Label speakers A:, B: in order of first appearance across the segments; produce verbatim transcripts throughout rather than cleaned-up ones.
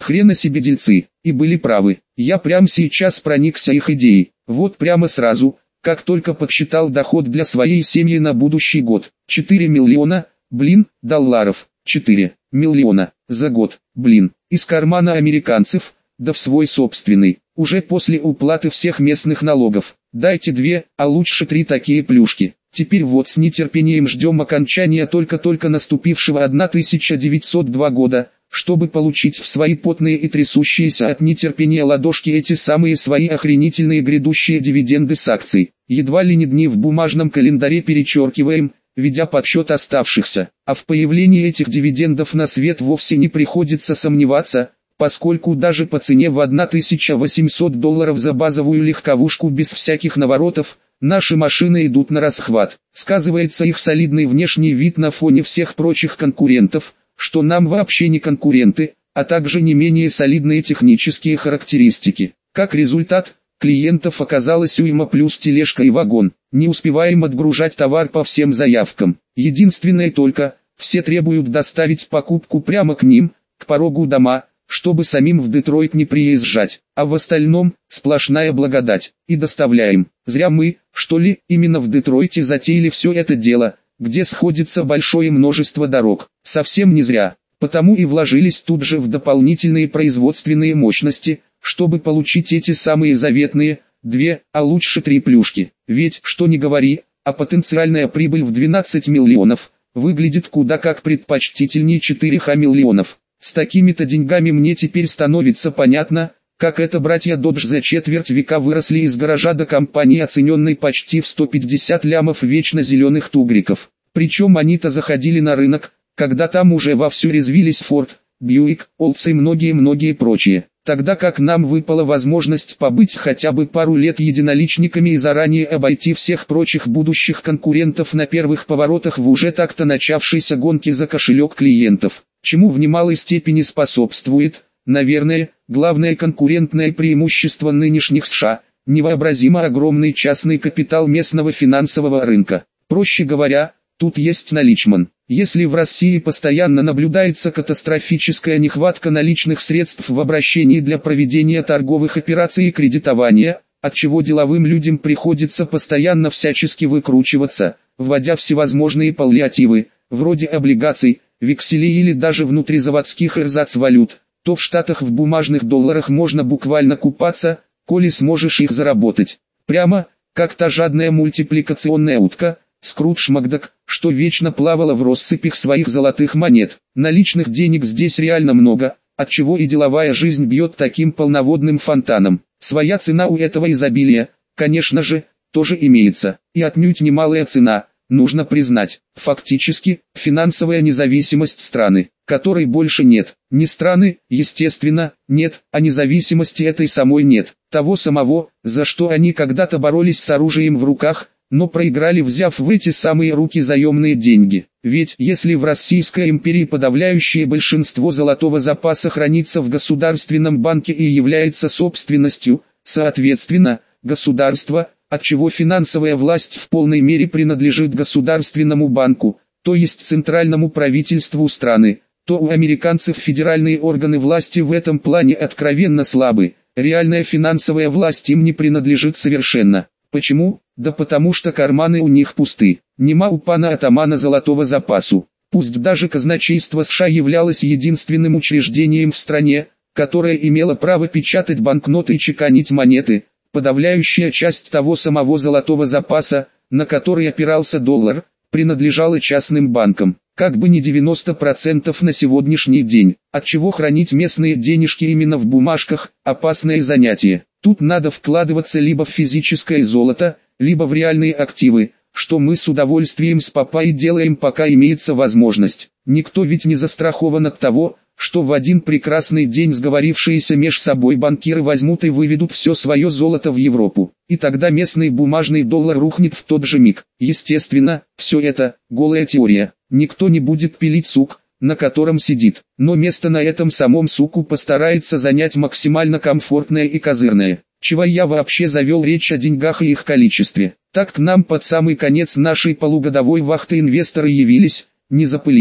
A: Хрена себе дельцы, и были правы. Я прямо сейчас проникся их идеей. Вот прямо сразу, как только подсчитал доход для своей семьи на будущий год. четыре миллиона, блин, долларов. четыре миллиона за год, блин, из кармана американцев, да в свой собственный, уже после уплаты всех местных налогов. Дайте две, а лучше три такие плюшки. Теперь вот с нетерпением ждем окончания только-только наступившего тысяча девятьсот два года, чтобы получить в свои потные и трясущиеся от нетерпения ладошки эти самые свои охренительные грядущие дивиденды с акций. Едва ли не дни в бумажном календаре перечеркиваем, ведя подсчет оставшихся. А в появлении этих дивидендов на свет вовсе не приходится сомневаться, поскольку даже по цене в тысячу восемьсот долларов за базовую легковушку без всяких наворотов, наши машины идут на расхват. Сказывается их солидный внешний вид на фоне всех прочих конкурентов, что нам вообще не конкуренты, а также не менее солидные технические характеристики. Как результат, клиентов оказалось уйма плюс тележка и вагон. Не успеваем отгружать товар по всем заявкам. Единственное только, все требуют доставить покупку прямо к ним, к порогу дома, чтобы самим в Детройт не приезжать. А в остальном, сплошная благодать. И доставляем. Зря мы, что ли, именно в Детройте затеяли все это дело, где сходится большое множество дорог. Совсем не зря. Потому и вложились тут же в дополнительные производственные мощности, чтобы получить эти самые заветные, две, а лучше три плюшки. Ведь, что ни говори, а потенциальная прибыль в двенадцать миллионов, выглядит куда как предпочтительнее четырёх миллионов. С такими-то деньгами мне теперь становится понятно, как это братья Dodge за четверть века выросли из гаража до компании, оцененной почти в сто пятьдесят лямов вечно зеленых тугриков. Причем они-то заходили на рынок, когда там уже вовсю резвились Ford, Buick, Olds и многие-многие прочие. Тогда как нам выпала возможность побыть хотя бы пару лет единоличниками и заранее обойти всех прочих будущих конкурентов на первых поворотах в уже так-то начавшейся гонке за кошелек клиентов, чему в немалой степени способствует, наверное, главное конкурентное преимущество нынешних США – невообразимо огромный частный капитал местного финансового рынка. Проще говоря, тут есть наличман. Если в России постоянно наблюдается катастрофическая нехватка наличных средств в обращении для проведения торговых операций и кредитования, отчего деловым людям приходится постоянно всячески выкручиваться, вводя всевозможные паллиативы, вроде облигаций, векселей или даже внутризаводских эрзац-валют, то в Штатах в бумажных долларах можно буквально купаться, коли сможешь их заработать. Прямо, как та жадная мультипликационная утка, Скрудж Макдак, что вечно плавала в россыпях своих золотых монет. Наличных денег здесь реально много, отчего и деловая жизнь бьет таким полноводным фонтаном. Своя цена у этого изобилия, конечно же, тоже имеется. И отнюдь немалая цена, нужно признать. Фактически, финансовая независимость страны, которой больше нет. Не страны, естественно, нет, а независимости этой самой нет. Того самого, за что они когда-то боролись с оружием в руках, но проиграли, взяв в эти самые руки заемные деньги. Ведь если в Российской империи подавляющее большинство золотого запаса хранится в Государственном банке и является собственностью, соответственно, государства, отчего финансовая власть в полной мере принадлежит Государственному банку, то есть центральному правительству страны, то у американцев федеральные органы власти в этом плане откровенно слабы, реальная финансовая власть им не принадлежит совершенно. Почему? Да потому что карманы у них пусты. Нема у пана атамана золотого запасу. Пусть даже казначейство США являлось единственным учреждением в стране, которое имело право печатать банкноты и чеканить монеты, подавляющая часть того самого золотого запаса, на который опирался доллар, принадлежала частным банкам. Как бы не девяносто процентов на сегодняшний день, отчего хранить местные денежки именно в бумажках – опасное занятие. Тут надо вкладываться либо в физическое золото, либо в реальные активы, что мы с удовольствием с папой делаем, пока имеется возможность. Никто ведь не застрахован от того, что в один прекрасный день сговорившиеся меж собой банкиры возьмут и выведут все свое золото в Европу. И тогда местный бумажный доллар рухнет в тот же миг. Естественно, все это – голая теория. Никто не будет пилить сук, на котором сидит, но место на этом самом суку постарается занять максимально комфортное и козырное. Чего я вообще завел речь о деньгах и их количестве. Так к нам под самый конец нашей полугодовой вахты инвесторы явились, не запылились.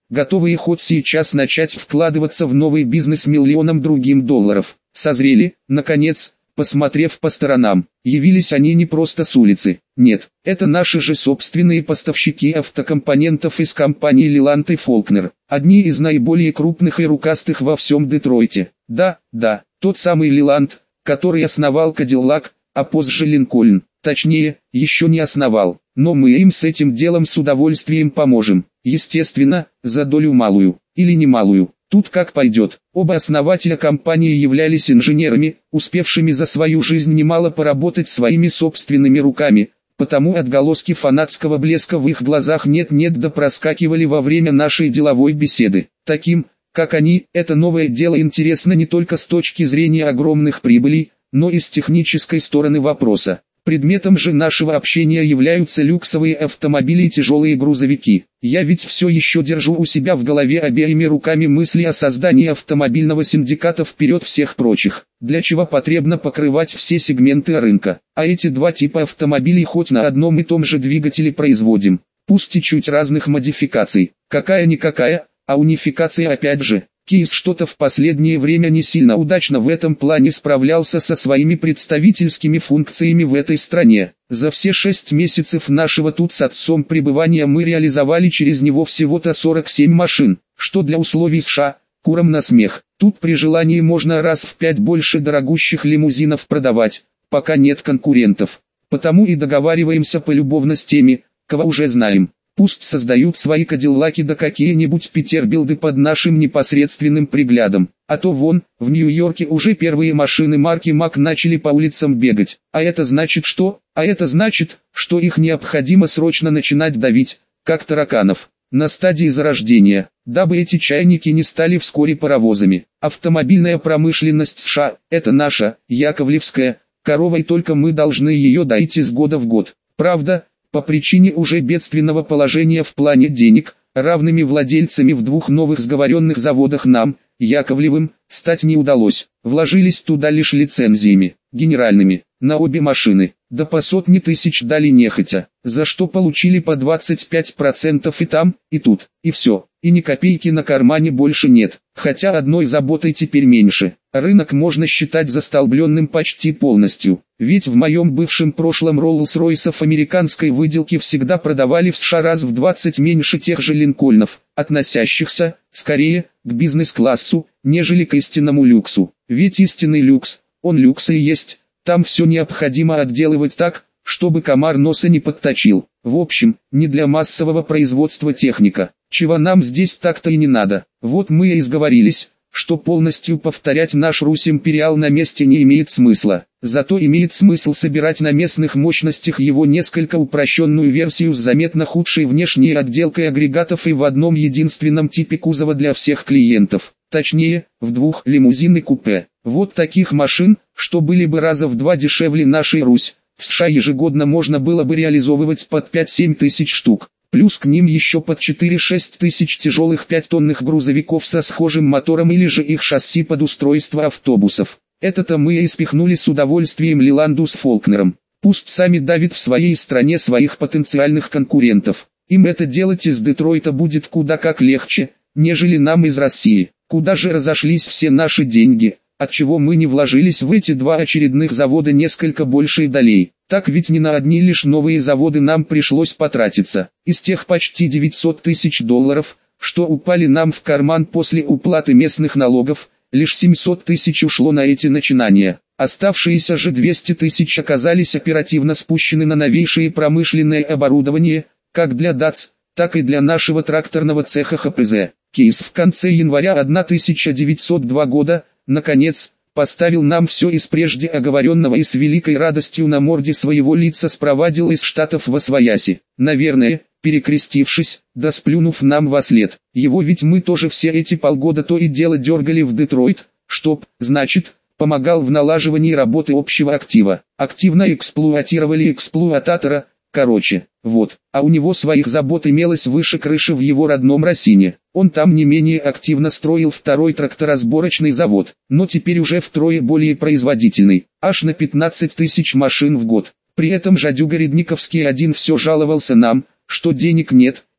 A: готовые хоть сейчас начать вкладываться в новый бизнес миллионом другим долларов. Созрели, наконец, посмотрев по сторонам. Явились они не просто с улицы. Нет, это наши же собственные поставщики автокомпонентов из компании Лиланд и Фолкнер. Одни из наиболее крупных и рукастых во всем Детройте. Да, да, тот самый Лиланд, который основал Кадиллак, а позже Линкольн. Точнее, еще не основал. Но мы им с этим делом с удовольствием поможем. Естественно, за долю малую, или немалую. Тут как пойдет. Оба основателя компании являлись инженерами, успевшими за свою жизнь немало поработать своими собственными руками, потому отголоски фанатского блеска в их глазах нет-нет да проскакивали во время нашей деловой беседы. Таким, как они, это новое дело интересно не только с точки зрения огромных прибылей, но и с технической стороны вопроса. Предметом же нашего общения являются люксовые автомобили и тяжелые грузовики. Я ведь все еще держу у себя в голове обеими руками мысли о создании автомобильного синдиката вперед всех прочих, для чего потребно покрывать все сегменты рынка. А эти два типа автомобилей хоть на одном и том же двигателе производим, пусть и чуть разных модификаций. Какая-никакая, а унификация опять же. Кейс что-то в последнее время не сильно удачно в этом плане справлялся со своими представительскими функциями в этой стране. За все шесть месяцев нашего тут с отцом пребывания мы реализовали через него всего-то сорок семь машин, что для условий США, курам на смех. Тут при желании можно раз в пять больше дорогущих лимузинов продавать, пока нет конкурентов. Потому и договариваемся полюбовно с теми, кого уже знаем. Пусть создают свои кадиллаки да какие-нибудь петербилды под нашим непосредственным приглядом. А то вон, в Нью-Йорке уже первые машины марки Мак начали по улицам бегать. А это значит что? А это значит, что их необходимо срочно начинать давить, как тараканов, на стадии зарождения, дабы эти чайники не стали вскоре паровозами. Автомобильная промышленность США – это наша, яковлевская, корова, и только мы должны ее доить из года в год. Правда, по причине уже бедственного положения в плане денег, равными владельцами в двух новых сговоренных заводах нам, Яковлевым, стать не удалось. Вложились туда лишь лицензиями, генеральными, на обе машины, да по сотни тысяч дали нехотя, за что получили по двадцать пять процентов и там, и тут, и все, и ни копейки на кармане больше нет, хотя одной заботой теперь меньше. Рынок можно считать застолбленным почти полностью, ведь в моем бывшем прошлом Роллс-Ройсов американской выделки всегда продавали в США раз в двадцать меньше тех же Линкольнов, относящихся, скорее, к бизнес-классу, нежели к истинному люксу. Ведь истинный люкс, он люкс и есть, там все необходимо отделывать так, чтобы комар носа не подточил. В общем, не для массового производства техника, чего нам здесь так-то и не надо. Вот мы и изговорились, что полностью повторять наш Русь Империал на месте не имеет смысла. Зато имеет смысл собирать на местных мощностях его несколько упрощенную версию с заметно худшей внешней отделкой агрегатов и в одном единственном типе кузова для всех клиентов. Точнее, в двух, лимузин и купе. Вот таких машин, что были бы раза в два дешевле нашей Русь, в США ежегодно можно было бы реализовывать под пять-семь тысяч штук. Плюс к ним еще под четыре-шесть тысяч тяжелых пятитонных грузовиков со схожим мотором или же их шасси под устройство автобусов. Это-то мы и спихнули с удовольствием Лиланду с Фолкнером. Пусть сами давят в своей стране своих потенциальных конкурентов. Им это делать из Детройта будет куда как легче, нежели нам из России. Куда же разошлись все наши деньги, отчего мы не вложились в эти два очередных завода несколько большей долей. Так ведь не на одни лишь новые заводы нам пришлось потратиться. Из тех почти девятьсот тысяч долларов, что упали нам в карман после уплаты местных налогов, лишь семьсот тысяч ушло на эти начинания. Оставшиеся же двести тысяч оказались оперативно спущены на новейшее промышленное оборудование, как для ДАЦ, так и для нашего тракторного цеха Х П З. Кейс в конце января тысяча девятьсот второго года, наконец, поставил нам все из прежде оговоренного и с великой радостью на морде своего лица спровадил из Штатов восвояси. Наверное, перекрестившись, да сплюнув нам вослед. Его ведь мы тоже все эти полгода то и дело дергали в Детройт, чтоб, значит, помогал в налаживании работы общего актива. Активно эксплуатировали эксплуататора, короче, вот. А у него своих забот имелось выше крыши в его родном Росине. Он там не менее активно строил второй тракторосборочный завод, но теперь уже втрое более производительный, аж на пятнадцать тысяч машин в год. При этом жадюга Редниковский один все жаловался нам, что денег нет,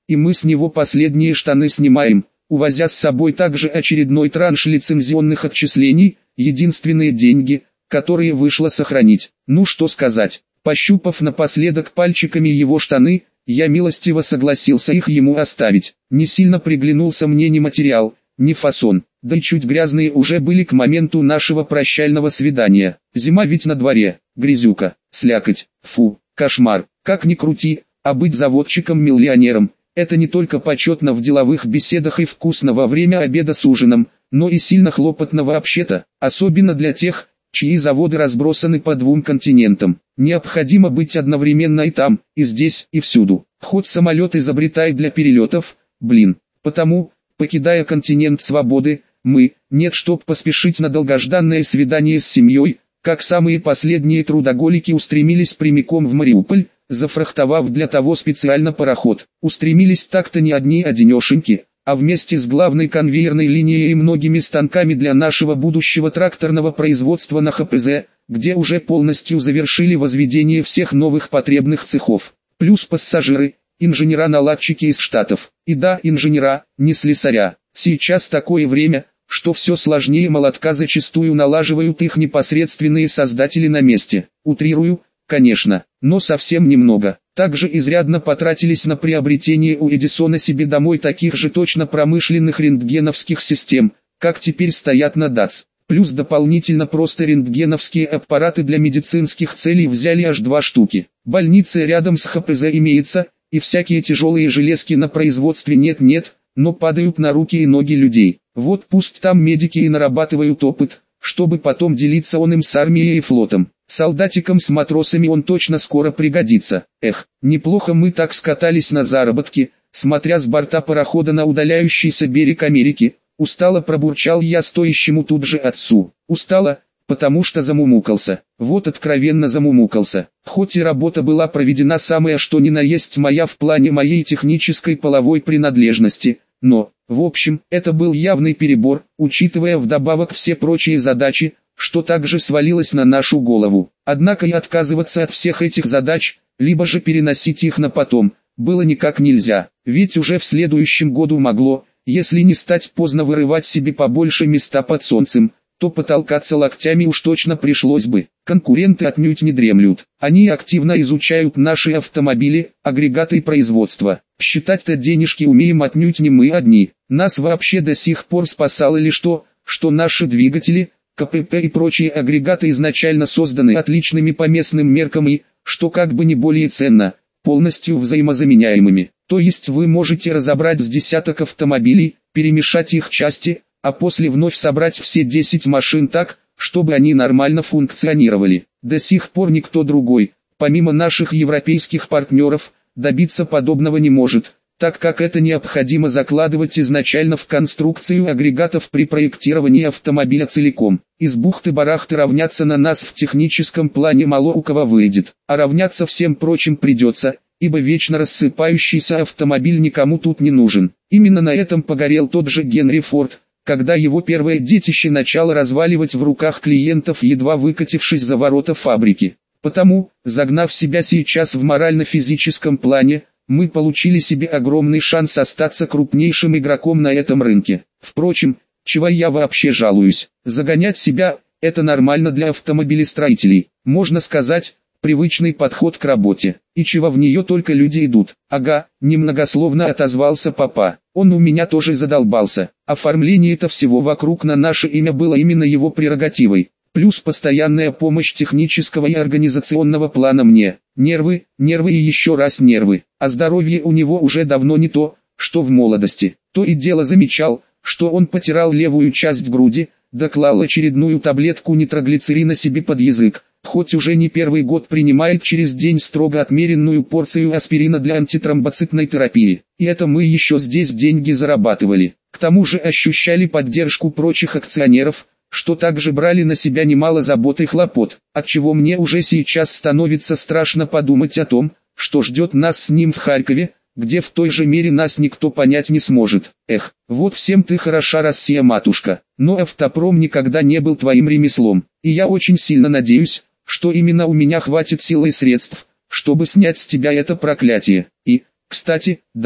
A: и мы с него последние штаны снимаем, увозя с собой также очередной транш лицензионных отчислений, единственные деньги, которые вышло сохранить. Ну что сказать, пощупав напоследок пальчиками его штаны, я милостиво согласился их ему оставить. Не сильно приглянулся мне ни материал, ни фасон, да и чуть грязные уже были к моменту нашего прощального свидания. Зима ведь на дворе, грязюка, слякоть, фу, кошмар. Как ни крути, а быть заводчиком-миллионером – это не только почетно в деловых беседах и вкусно во время обеда с ужином, но и сильно хлопотно вообще-то, особенно для тех, чьи заводы разбросаны по двум континентам. Необходимо быть одновременно и там, и здесь, и всюду. Хоть самолет изобретай для перелетов, блин. Потому, покидая континент свободы, мы, нет чтоб поспешить на долгожданное свидание с семьей, как самые последние трудоголики устремились прямиком в Мариуполь, зафрахтовав для того специально пароход. Устремились так-то не одни одинешеньки, а вместе с главной конвейерной линией и многими станками для нашего будущего тракторного производства на ха пэ зэ, где уже полностью завершили возведение всех новых потребных цехов. Плюс пассажиры, инженера-наладчики из Штатов. И да, инженера, не слесаря. Сейчас такое время, что все сложнее молотка зачастую налаживают их непосредственные создатели на месте. Утрирую, конечно, но совсем немного. Также изрядно потратились на приобретение у Эдисона себе домой таких же точно промышленных рентгеновских систем, как теперь стоят на дац. Плюс дополнительно просто рентгеновские аппараты для медицинских целей взяли аж два штуки. Больница рядом с ха пэ зэ имеется, и всякие тяжелые железки на производстве нет-нет, но падают на руки и ноги людей. Вот пусть там медики и нарабатывают опыт, чтобы потом делиться он им с армией и флотом. Солдатикам с матросами он точно скоро пригодится. Эх, неплохо мы так скатались на заработки, смотря с борта парохода на удаляющийся берег Америки. Устало пробурчал я стоящему тут же отцу. Устало, потому что замумукался. Вот откровенно замумукался. Хоть и работа была проведена самая что ни на есть моя в плане моей технической половой принадлежности, но, в общем, это был явный перебор, учитывая вдобавок все прочие задачи, что также свалилось на нашу голову. Однако и отказываться от всех этих задач, либо же переносить их на потом, было никак нельзя. Ведь уже в следующем году могло, если не стать поздно вырывать себе побольше места под солнцем, то потолкаться локтями уж точно пришлось бы. Конкуренты отнюдь не дремлют. Они активно изучают наши автомобили, агрегаты производства. Считать-то денежки умеем отнюдь не мы одни. Нас вообще до сих пор спасало лишь то, что наши двигатели, ка пэ пэ и прочие агрегаты изначально созданы отличными по местным меркам и, что как бы не более ценно, полностью взаимозаменяемыми. То есть вы можете разобрать с десяток автомобилей, перемешать их части, а после вновь собрать все десять машин так, чтобы они нормально функционировали. До сих пор никто другой, помимо наших европейских партнеров, добиться подобного не может, так как это необходимо закладывать изначально в конструкцию агрегатов при проектировании автомобиля целиком. Из бухты-барахты равняться на нас в техническом плане мало у кого выйдет, а равняться всем прочим придется, ибо вечно рассыпающийся автомобиль никому тут не нужен. Именно на этом погорел тот же Генри Форд, когда его первое детище начало разваливать в руках клиентов, едва выкатившись за ворота фабрики. Потому, загнав себя сейчас в морально-физическом плане, мы получили себе огромный шанс остаться крупнейшим игроком на этом рынке. Впрочем, чего я вообще жалуюсь? Загонять себя – это нормально для автомобилестроителей. Можно сказать, привычный подход к работе. И чего в нее только люди идут. Ага, немногословно отозвался папа. Он у меня тоже задолбался. Оформление-то всего вокруг на наше имя было именно его прерогативой. Плюс постоянная помощь технического и организационного плана мне. Нервы, нервы и еще раз нервы. А здоровье у него уже давно не то, что в молодости. То и дело замечал, что он потирал левую часть груди, да клал очередную таблетку нитроглицерина себе под язык. Хоть уже не первый год принимает через день строго отмеренную порцию аспирина для антитромбоцитной терапии. И это мы еще здесь деньги зарабатывали. К тому же ощущали поддержку прочих акционеров, что также брали на себя немало забот и хлопот, отчего мне уже сейчас становится страшно подумать о том, что ждет нас с ним в Харькове, где в той же мере нас никто понять не сможет. Эх, вот всем ты хороша, Россия матушка, но автопром никогда не был твоим ремеслом, и я очень сильно надеюсь, что именно у меня хватит сил и средств, чтобы снять с тебя это проклятие. И, кстати, да,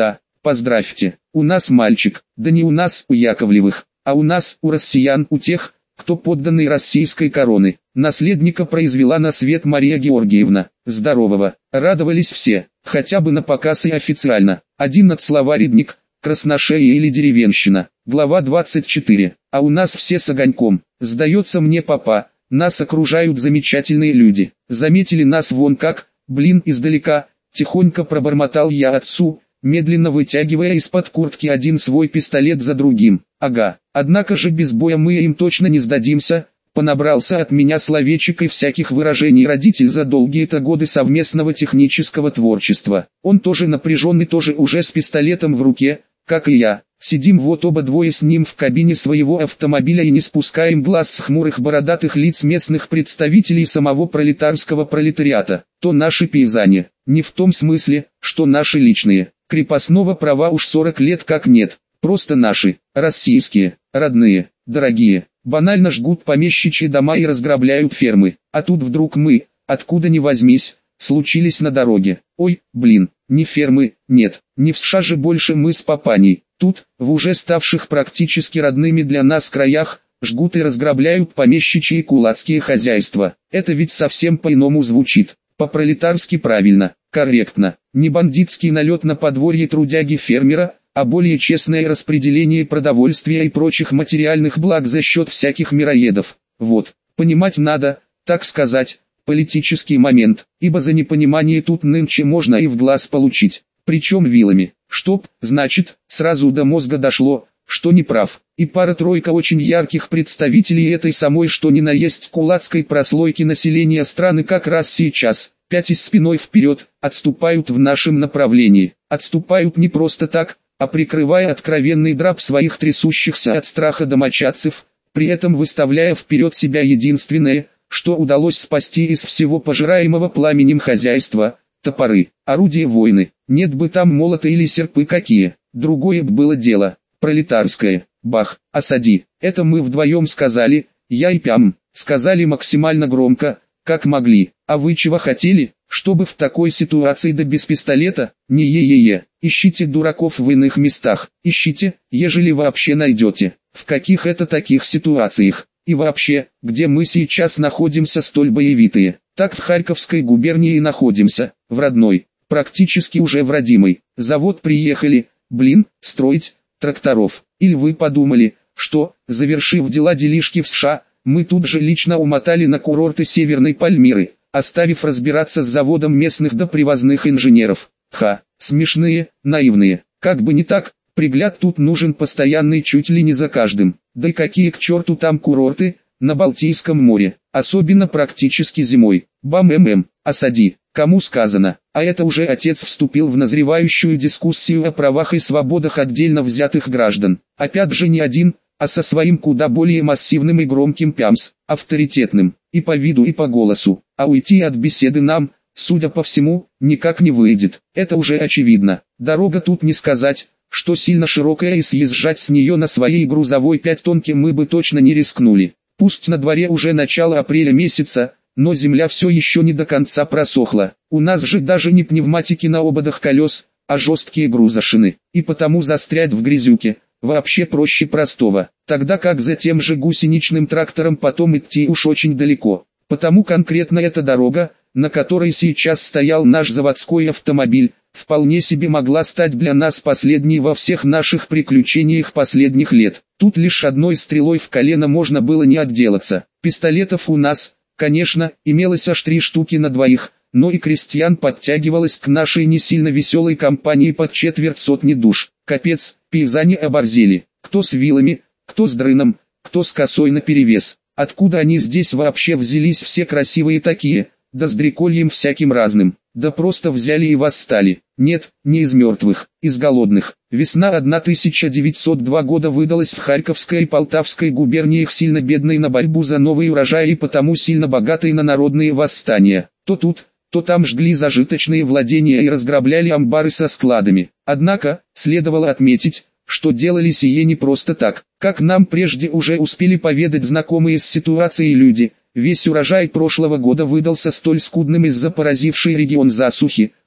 A: Поздравьте, у нас мальчик, да не у нас, у Яковлевых, а у нас, у россиян, у тех, кто подданный российской короны. Наследника произвела на свет Мария Георгиевна. Здорового, радовались все, хотя бы на показ и официально. Один от слова «редник», «красношея» или «деревенщина». Глава двадцать четыре. А у нас все с огоньком. Сдается мне, папа, нас окружают замечательные люди. Заметили нас вон как, блин, издалека. Тихонько пробормотал я отцу, медленно вытягивая из-под куртки один свой пистолет за другим. Ага, однако же без боя мы им точно не сдадимся. Понабрался от меня словечек и всяких выражений родитель за долгие-то годы совместного технического творчества. Он тоже напряженный, тоже уже с пистолетом в руке, как и я. Сидим вот оба двое с ним в кабине своего автомобиля и не спускаем глаз с хмурых бородатых лиц местных представителей самого пролетарского пролетариата. То наши пейзане, не в том смысле, что наши личные. Крепостного права уж сорок лет как нет. Просто наши, российские, родные, дорогие. Банально жгут помещичьи дома и разграбляют фермы. А тут вдруг мы, откуда ни возьмись, случились на дороге. Ой, блин, не фермы, нет, не в США же больше мы с папаней. Тут, в уже ставших практически родными для нас краях, жгут и разграбляют помещичьи и кулацкие хозяйства. Это ведь совсем по-иному звучит. По-пролетарски правильно, корректно. Не бандитский налет на подворье трудяги-фермера, а более честное распределение продовольствия и прочих материальных благ за счет всяких мироедов. Вот, понимать надо, так сказать, политический момент, ибо за непонимание тут нынче можно и в глаз получить, причем вилами. Чтоб, значит, сразу до мозга дошло, что не прав. И пара-тройка очень ярких представителей этой самой что ни на есть кулацкой прослойки населения страны как раз сейчас, пятясь спиной вперед, отступают в нашем направлении. Отступают не просто так, а прикрывая откровенный драп своих трясущихся от страха домочадцев, при этом выставляя вперед себя единственное, что удалось спасти из всего пожираемого пламенем хозяйства – топоры, орудия войны. Нет бы там молота или серпы какие, другое б было дело, пролетарское. Бах, осади, это мы вдвоем сказали, я и Пям, сказали максимально громко, как могли. А вы чего хотели, чтобы в такой ситуации да без пистолета? Не е-е-е, ищите дураков в иных местах, ищите, ежели вообще найдете. В каких это таких ситуациях? И вообще, где мы сейчас находимся столь боевитые? Так в Харьковской губернии находимся, в родной, практически уже в родимой. Завод приехали, блин, строить, тракторов. Или вы подумали, что, завершив дела-делишки в США, мы тут же лично умотали на курорты Северной Пальмиры, оставив разбираться с заводом местных да привозных инженеров. Ха, смешные, наивные. Как бы не так, пригляд тут нужен постоянный чуть ли не за каждым. Да и какие к черту там курорты, на Балтийском море, особенно практически зимой. Бам-эм-эм, осади, кому сказано, а это уже отец вступил в назревающую дискуссию о правах и свободах отдельно взятых граждан. Опять же не один, а со своим куда более массивным и громким Пямс, авторитетным, и по виду и по голосу. А уйти от беседы нам, судя по всему, никак не выйдет. Это уже очевидно. Дорога тут не сказать, что сильно широкая, и съезжать с нее на своей грузовой пятитонке мы бы точно не рискнули. Пусть на дворе уже начало апреля месяца, но земля все еще не до конца просохла. У нас же даже не пневматики на ободах колес, а жесткие грузошины. И потому застрять в грязюке вообще проще простого. Тогда как за тем же гусеничным трактором потом идти уж очень далеко. Потому конкретно эта дорога, на которой сейчас стоял наш заводской автомобиль, вполне себе могла стать для нас последней во всех наших приключениях последних лет. Тут лишь одной стрелой в колено можно было не отделаться. Пистолетов у нас, конечно, имелось аж три штуки на двоих, но и крестьян подтягивалось к нашей не сильно веселой компании под четверть сотни душ. Капец, пейзане оборзели. Кто с вилами, кто с дрыном, кто с косой наперевес. Откуда они здесь вообще взялись все красивые такие, да с дрекольем всяким разным. Да просто взяли и восстали. Нет, не из мертвых, из голодных. Весна тысяча девятьсот второго года выдалась в Харьковской и Полтавской губерниях сильно бедной на борьбу за новый урожай и потому сильно богатой на народные восстания. То тут, то там жгли зажиточные владения и разграбляли амбары со складами. Однако, следовало отметить, что делали сие не просто так. Как нам прежде уже успели поведать знакомые с ситуацией люди, весь урожай прошлого года выдался столь скудным из-за поразившей регион засухи,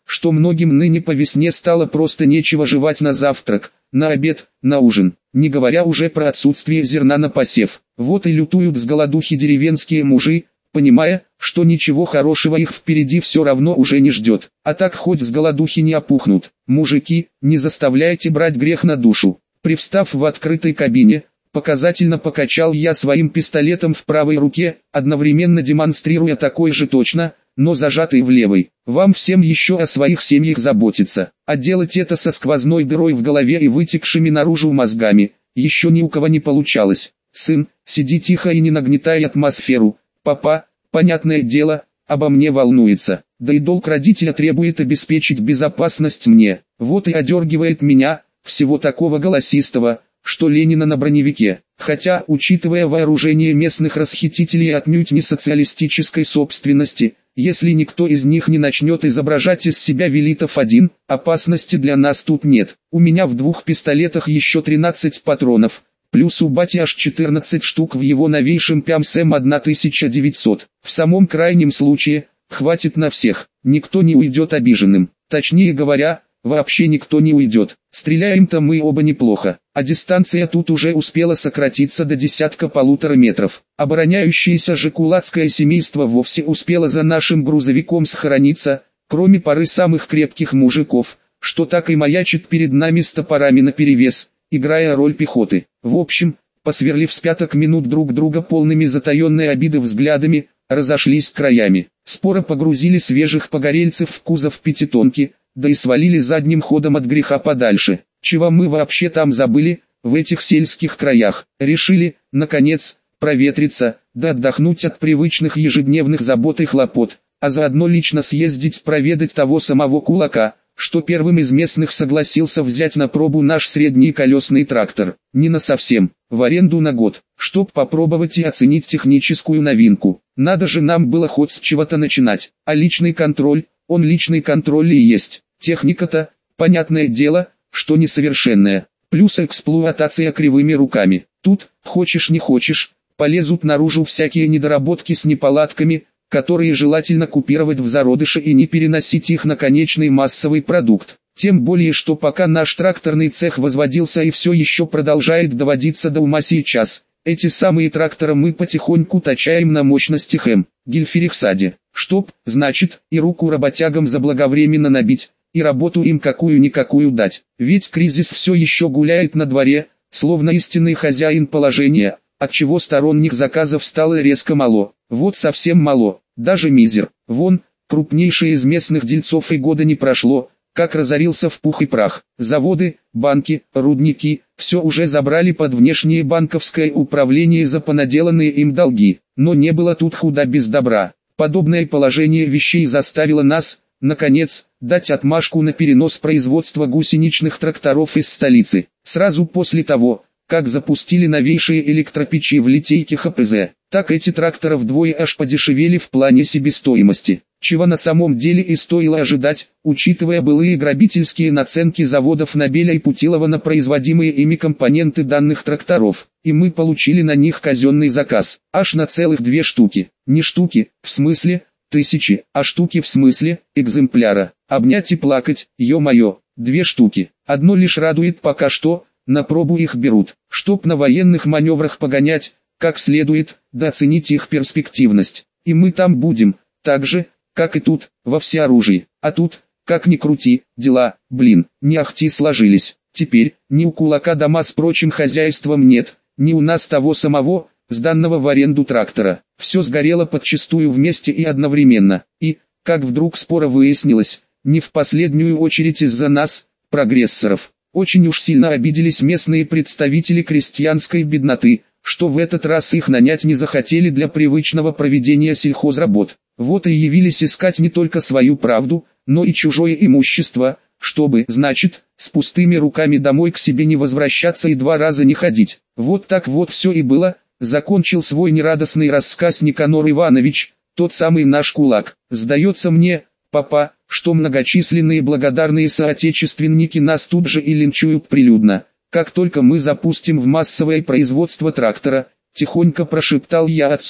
A: что многим ныне по весне стало просто нечего жевать на завтрак, на обед, на ужин, не говоря уже про отсутствие зерна на посев. Вот и лютуют с голодухи деревенские мужи, понимая, что ничего хорошего их впереди все равно уже не ждет, а так хоть с голодухи не опухнут. Мужики, не заставляйте брать грех на душу. Привстав в открытой кабине, показательно покачал я своим пистолетом в правой руке, одновременно демонстрируя такой же точно, но зажатый в левой. Вам всем еще о своих семьях заботиться, а делать это со сквозной дырой в голове и вытекшими наружу мозгами, еще ни у кого не получалось. Сын, сиди тихо и не нагнетай атмосферу. Папа, понятное дело, обо мне волнуется, да и долг родителя требует обеспечить безопасность мне, вот и одергивает меня, всего такого голосистого, что Ленина на броневике. Хотя, учитывая вооружение местных расхитителей отнюдь не социалистической собственности, если никто из них не начнет изображать из себя Велитов один, опасности для нас тут нет. У меня в двух пистолетах еще тринадцать патронов, плюс у бати аж четырнадцать штук в его новейшем Пямс М тысяча девятьсот. В самом крайнем случае, хватит на всех, никто не уйдет обиженным. Точнее говоря, вообще никто не уйдет. Стреляем-то мы оба неплохо, а дистанция тут уже успела сократиться до десятка-полутора метров. Обороняющееся же кулацкое семейство вовсе успело за нашим грузовиком схорониться, кроме пары самых крепких мужиков, что так и маячит перед нами с топорами наперевес, играя роль пехоты. В общем, посверлив с пяток минут друг друга полными затаенной обиды взглядами, разошлись краями. Споро погрузили свежих погорельцев в кузов пятитонки, да и свалили задним ходом от греха подальше. Чего мы вообще там забыли, в этих сельских краях? Решили, наконец, проветриться, да отдохнуть от привычных ежедневных забот и хлопот, а заодно лично съездить проведать того самого кулака, что первым из местных согласился взять на пробу наш средний колесный трактор. Не на совсем, в аренду на год, чтоб попробовать и оценить техническую новинку. Надо же нам было хоть с чего-то начинать, а личный контроль, он личный контроль и есть. Техника-то, понятное дело, что несовершенная, плюс эксплуатация кривыми руками. Тут, хочешь не хочешь, полезут наружу всякие недоработки с неполадками, которые желательно купировать в зародыше и не переносить их на конечный массовый продукт. Тем более, что пока наш тракторный цех возводился и все еще продолжает доводиться до ума сейчас, эти самые тракторы мы потихоньку точаем на мощностях М. Гильферихсаде, чтоб, значит, и руку работягам заблаговременно набить, и работу им какую-никакую дать. Ведь кризис все еще гуляет на дворе, словно истинный хозяин положения, отчего сторонних заказов стало резко мало. Вот совсем мало, даже мизер. Вон, крупнейший из местных дельцов и года не прошло, как разорился в пух и прах. Заводы, банки, рудники, все уже забрали под внешнее банковское управление за понаделанные им долги. Но не было тут худа без добра. Подобное положение вещей заставило нас, наконец, дать отмашку на перенос производства гусеничных тракторов из столицы. Сразу после того, как запустили новейшие электропечи в литейке Х П З, так эти тракторы вдвое аж подешевели в плане себестоимости, чего на самом деле и стоило ожидать, учитывая былые грабительские наценки заводов Нобеля и Путилова на производимые ими компоненты данных тракторов, и мы получили на них казенный заказ, аж на целых две штуки, не штуки, в смысле, тысячи, а штуки в смысле, экземпляра, обнять и плакать, ё-моё, две штуки, одно лишь радует пока что, на пробу их берут, чтоб на военных маневрах погонять, как следует, да оценить их перспективность, и мы там будем, так же, как и тут, во всеоружии, а тут, как ни крути, дела, блин, не ахти сложились, теперь, ни у кулака дома с прочим хозяйством нет, ни у нас того самого, сданного в аренду трактора, все сгорело подчистую вместе и одновременно, и, как вдруг споро выяснилось, не в последнюю очередь из-за нас, прогрессоров. Очень уж сильно обиделись местные представители крестьянской бедноты, что в этот раз их нанять не захотели для привычного проведения сельхозработ. Вот и явились искать не только свою правду, но и чужое имущество, чтобы, значит, с пустыми руками домой к себе не возвращаться и два раза не ходить. Вот так вот все и было, закончил свой нерадостный рассказ Никанор Иванович, тот самый наш кулак. Сдается мне, папа, что многочисленные благодарные соотечественники нас тут же и линчуют прилюдно, как только мы запустим в массовое производство трактора, тихонько прошептал я отцу,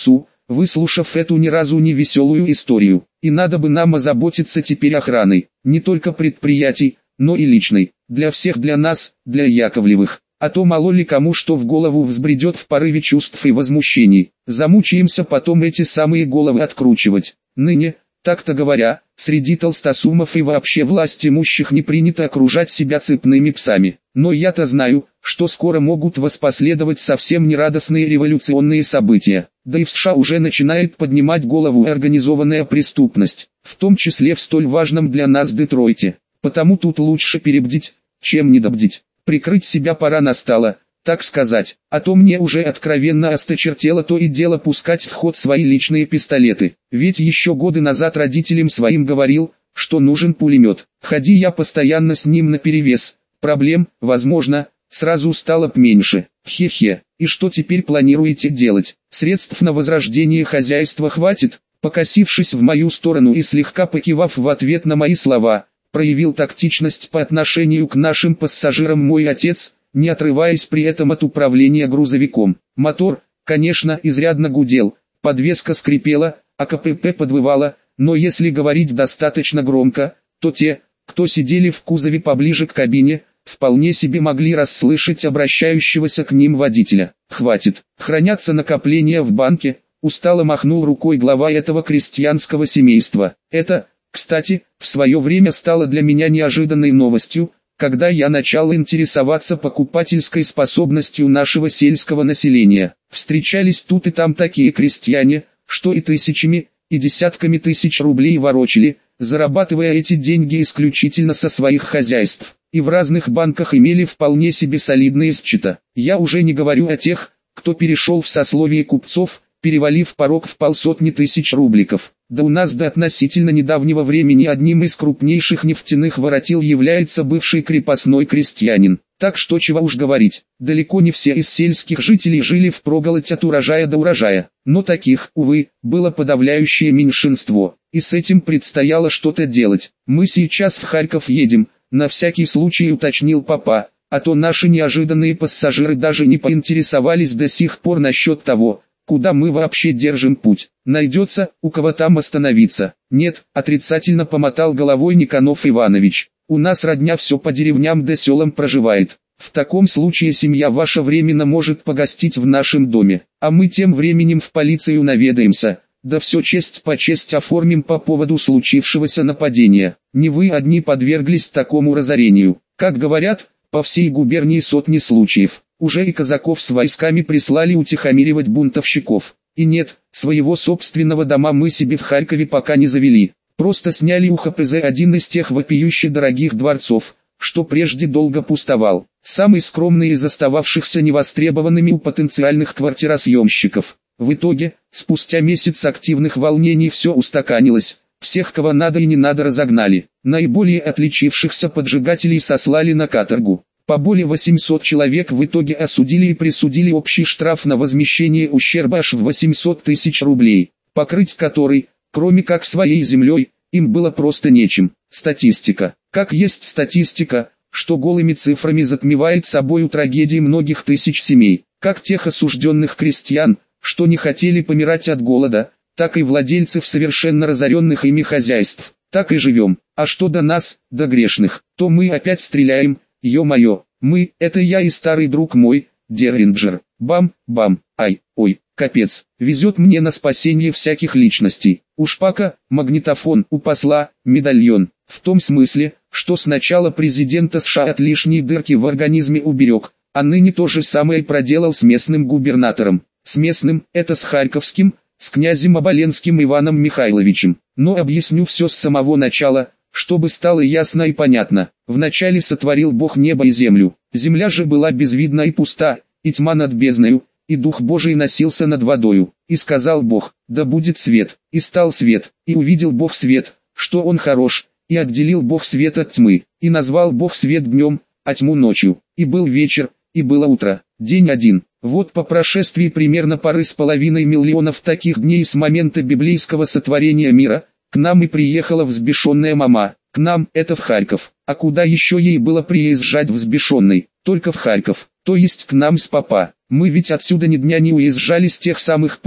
A: выслушав эту ни разу не веселую историю. И надо бы нам озаботиться теперь охраной, не только предприятий, но и личной, для всех, для нас, для Яковлевых. А то мало ли кому что в голову взбредет в порыве чувств и возмущений. Замучаемся потом эти самые головы откручивать. Ныне, так-то говоря, среди толстосумов и вообще власть имущих не принято окружать себя цепными псами. Но я-то знаю, что скоро могут воспоследовать совсем нерадостные революционные события. Да и в США уже начинает поднимать голову организованная преступность, в том числе в столь важном для нас Детройте. Потому тут лучше перебдить, чем недобдить. Прикрыть себя пора настало, так сказать, а то мне уже откровенно осточертело то и дело пускать в ход свои личные пистолеты. Ведь еще годы назад родителям своим говорил, что нужен пулемет. Ходи я постоянно с ним наперевес. Проблем, возможно, сразу стало б меньше. Хе-хе, и что теперь планируете делать? Средств на возрождение хозяйства хватит? Покосившись в мою сторону и слегка покивав в ответ на мои слова, проявил тактичность по отношению к нашим пассажирам мой отец, не отрываясь при этом от управления грузовиком. Мотор, конечно, изрядно гудел, подвеска скрипела, а КПП подвывала, но если говорить достаточно громко, то те, кто сидели в кузове поближе к кабине, вполне себе могли расслышать обращающегося к ним водителя. «Хватит, хранятся накопления в банке», устало махнул рукой глава этого крестьянского семейства. Это, кстати, в свое время стало для меня неожиданной новостью, когда я начал интересоваться покупательской способностью нашего сельского населения. Встречались тут и там такие крестьяне, что и тысячами, и десятками тысяч рублей ворочали, зарабатывая эти деньги исключительно со своих хозяйств, и в разных банках имели вполне себе солидные счета. Я уже не говорю о тех, кто перешел в сословие купцов, перевалив порог в полсотни тысяч рубликов. Да у нас до относительно недавнего времени одним из крупнейших нефтяных воротил является бывший крепостной крестьянин. Так что чего уж говорить, далеко не все из сельских жителей жили впроголодь от урожая до урожая. Но таких, увы, было подавляющее меньшинство, и с этим предстояло что-то делать. Мы сейчас в Харьков едем, на всякий случай уточнил папа, а то наши неожиданные пассажиры даже не поинтересовались до сих пор насчет того, куда мы вообще держим путь. Найдется, у кого там остановиться? Нет, отрицательно помотал головой Никонов Иванович. У нас родня все по деревням да селам проживает. В таком случае семья ваша временно может погостить в нашем доме, а мы тем временем в полицию наведаемся, да все честь по честь оформим по поводу случившегося нападения. Не вы одни подверглись такому разорению. Как говорят, по всей губернии сотни случаев. Уже и казаков с войсками прислали утихомиривать бунтовщиков. И нет, своего собственного дома мы себе в Харькове пока не завели. Просто сняли у ХПЗ один из тех вопиюще дорогих дворцов, что прежде долго пустовал. Самый скромный из остававшихся невостребованными у потенциальных квартиросъемщиков. В итоге, спустя месяц активных волнений все устаканилось. Всех, кого надо и не надо, разогнали. Наиболее отличившихся поджигателей сослали на каторгу. По более восьмисот человек в итоге осудили и присудили общий штраф на возмещение ущерба аж в восемьсот тысяч рублей, покрыть который, кроме как своей землей, им было просто нечем. Статистика. Как есть статистика, что голыми цифрами затмевает собою трагедии многих тысяч семей, как тех осужденных крестьян, что не хотели помирать от голода, так и владельцев совершенно разоренных ими хозяйств. Так и живем. А что до нас, до грешных, то мы опять стреляем. Ё-моё, мы, это я и старый друг мой, Дерринджер. Бам-бам, ай, ой, капец, везет мне на спасение всяких личностей. У Шпака, магнитофон, у посла, медальон. В том смысле, что сначала президента США от лишней дырки в организме уберег, а ныне то же самое проделал с местным губернатором. С местным, это с харьковским, с князем Оболенским Иваном Михайловичем. Но объясню все с самого начала, чтобы стало ясно и понятно. Вначале сотворил Бог небо и землю. Земля же была безвидна и пуста, и тьма над бездною, и Дух Божий носился над водою. И сказал Бог: да будет свет, и стал свет, и увидел Бог свет, что он хорош, и отделил Бог свет от тьмы, и назвал Бог свет днем, а тьму ночью. И был вечер, и было утро, день один. Вот по прошествии примерно пары с половиной миллионов таких дней с момента библейского сотворения мира, к нам и приехала взбешенная мама. К нам, это в Харьков. А куда еще ей было приезжать взбешенной? Только в Харьков, то есть к нам с папа. Мы ведь отсюда ни дня не уезжали с тех самых пор,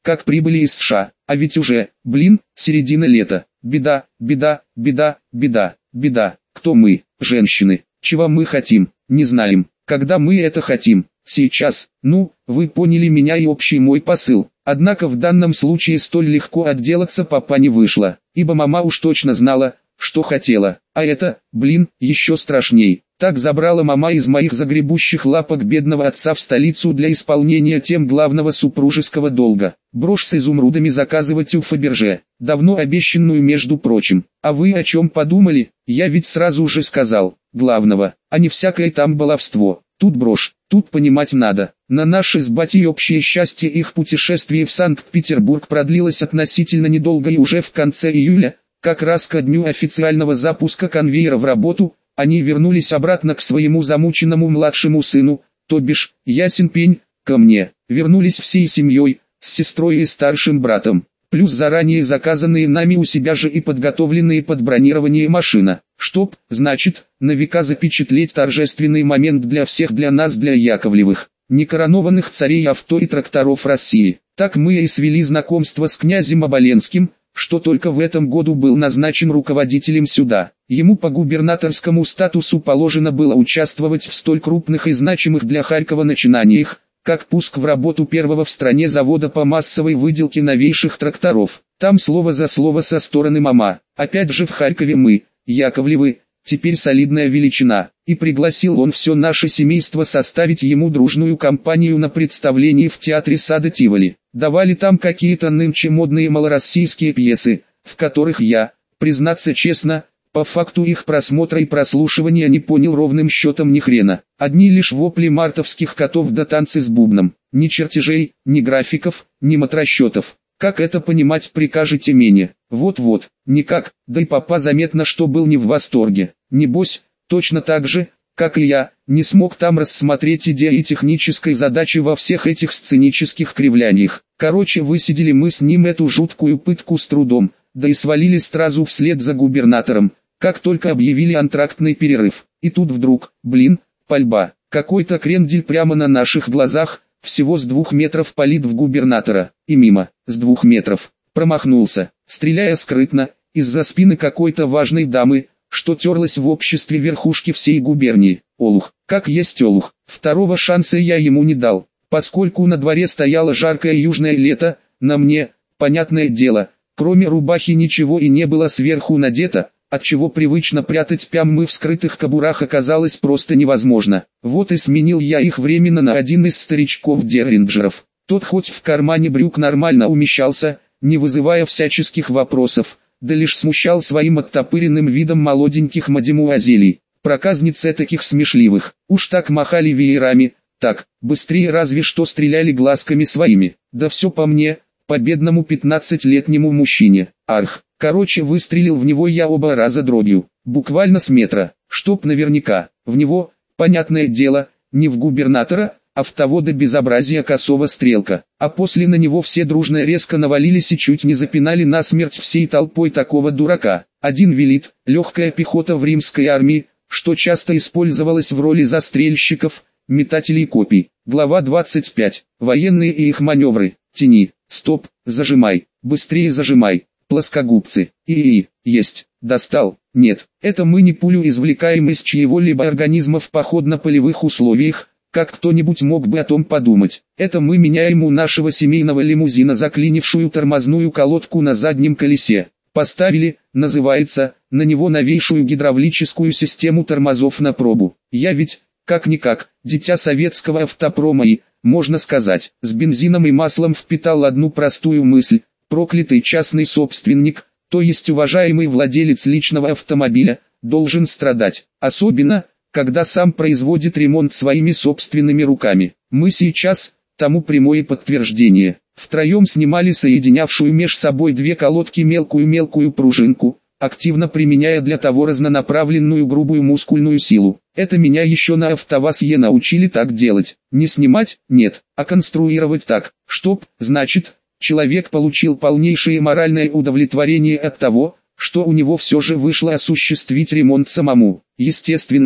A: как прибыли из США, а ведь уже, блин, середина лета. Беда, беда, беда, беда, беда. Кто мы, женщины? Чего мы хотим? Не знаем. Когда мы это хотим? Сейчас. Ну, вы поняли меня и общий мой посыл. Однако в данном случае столь легко отделаться папа не вышло, ибо мама уж точно знала, что хотела. А это, блин, еще страшней. Так забрала мама из моих загребущих лапок бедного отца в столицу для исполнения тем главного супружеского долга. Брошь с изумрудами заказывать у Фаберже, давно обещанную между прочим. А вы о чем подумали? Я ведь сразу уже сказал, главного, а не всякое там баловство. Тут брошь, тут понимать надо. На наше с батей общее счастье их путешествие в Санкт-Петербург продлилось относительно недолго, и уже в конце июля, как раз ко дню официального запуска конвейера в работу, они вернулись обратно к своему замученному младшему сыну, то бишь, ясен пень, ко мне. Вернулись всей семьей, с сестрой и старшим братом. Плюс заранее заказанные нами у себя же и подготовленные под бронирование машина. Чтоб, значит, на века запечатлеть торжественный момент для всех, для нас, для Яковлевых, некоронованных царей авто и тракторов России. Так мы и свели знакомство с князем Оболенским, что только в этом году был назначен руководителем суда. Ему по губернаторскому статусу положено было участвовать в столь крупных и значимых для Харькова начинаниях, как пуск в работу первого в стране завода по массовой выделке новейших тракторов. Там слово за слово со стороны мама. Опять же в Харькове мы, Яковлевы, теперь солидная величина. И пригласил он все наше семейство составить ему дружную компанию на представлении в театре сада Тиволи. Давали там какие-то нынче модные малороссийские пьесы, в которых я, признаться честно, по факту их просмотра и прослушивания не понял ровным счетом ни хрена. Одни лишь вопли мартовских котов да танцы с бубном. Ни чертежей, ни графиков, ни матросчетов. Как это понимать прикажете мне? Вот-вот, никак, да и папа заметно, что был не в восторге. Небось, точно так же, как и я, не смог там рассмотреть идеи технической задачи во всех этих сценических кривляниях. Короче, высидели мы с ним эту жуткую пытку с трудом, да и свалили сразу вслед за губернатором, как только объявили антрактный перерыв. И тут вдруг, блин, пальба, какой-то крендель прямо на наших глазах, всего с двух метров палит в губернатора, и мимо, с двух метров, промахнулся, стреляя скрытно, из-за спины какой-то важной дамы, что терлась в обществе верхушки всей губернии. Олух, как есть олух, второго шанса я ему не дал, поскольку на дворе стояло жаркое южное лето, на мне, понятное дело, кроме рубахи ничего и не было сверху надето, отчего привычно прятать пяммы в скрытых кобурах оказалось просто невозможно. Вот и сменил я их временно на один из старичков-дерринджеров. Тот хоть в кармане брюк нормально умещался, не вызывая всяческих вопросов, да лишь смущал своим оттопыренным видом молоденьких мадемуазелей. Проказниц таких смешливых, уж так махали веерами, так, быстрее разве что стреляли глазками своими. Да все по мне, по бедному пятнадцатилетнему мужчине. Арх. Короче, выстрелил в него я оба раза дробью, буквально с метра, чтоб наверняка, в него, понятное дело, не в губернатора, а в того до безобразия косого стрелка, а после на него все дружно резко навалились и чуть не запинали насмерть всей толпой такого дурака. Один велит, легкая пехота в римской армии, что часто использовалась в роли застрельщиков, метателей копий. Глава двадцать пять. Военные и их маневры. Тяни, стоп, зажимай, быстрее зажимай. Плоскогубцы. И-и, есть, достал, нет, это мы не пулю извлекаем из чьего-либо организма в походно-полевых условиях, как кто-нибудь мог бы о том подумать. Это мы меняем у нашего семейного лимузина заклинившую тормозную колодку на заднем колесе. Поставили, называется, на него новейшую гидравлическую систему тормозов на пробу. Я ведь, как-никак, дитя советского автопрома и, можно сказать, с бензином и маслом впитал одну простую мысль. Проклятый частный собственник, то есть уважаемый владелец личного автомобиля, должен страдать, особенно, когда сам производит ремонт своими собственными руками. Мы сейчас, тому прямое подтверждение, втроем снимали соединявшую меж собой две колодки мелкую-мелкую пружинку, активно применяя для того разнонаправленную грубую мускульную силу. Это меня еще на АвтоВАЗе научили так делать. Не снимать, нет, а конструировать так, чтоб, значит, человек получил полнейшее моральное удовлетворение от того, что у него все же вышло осуществить ремонт самому. Естественно,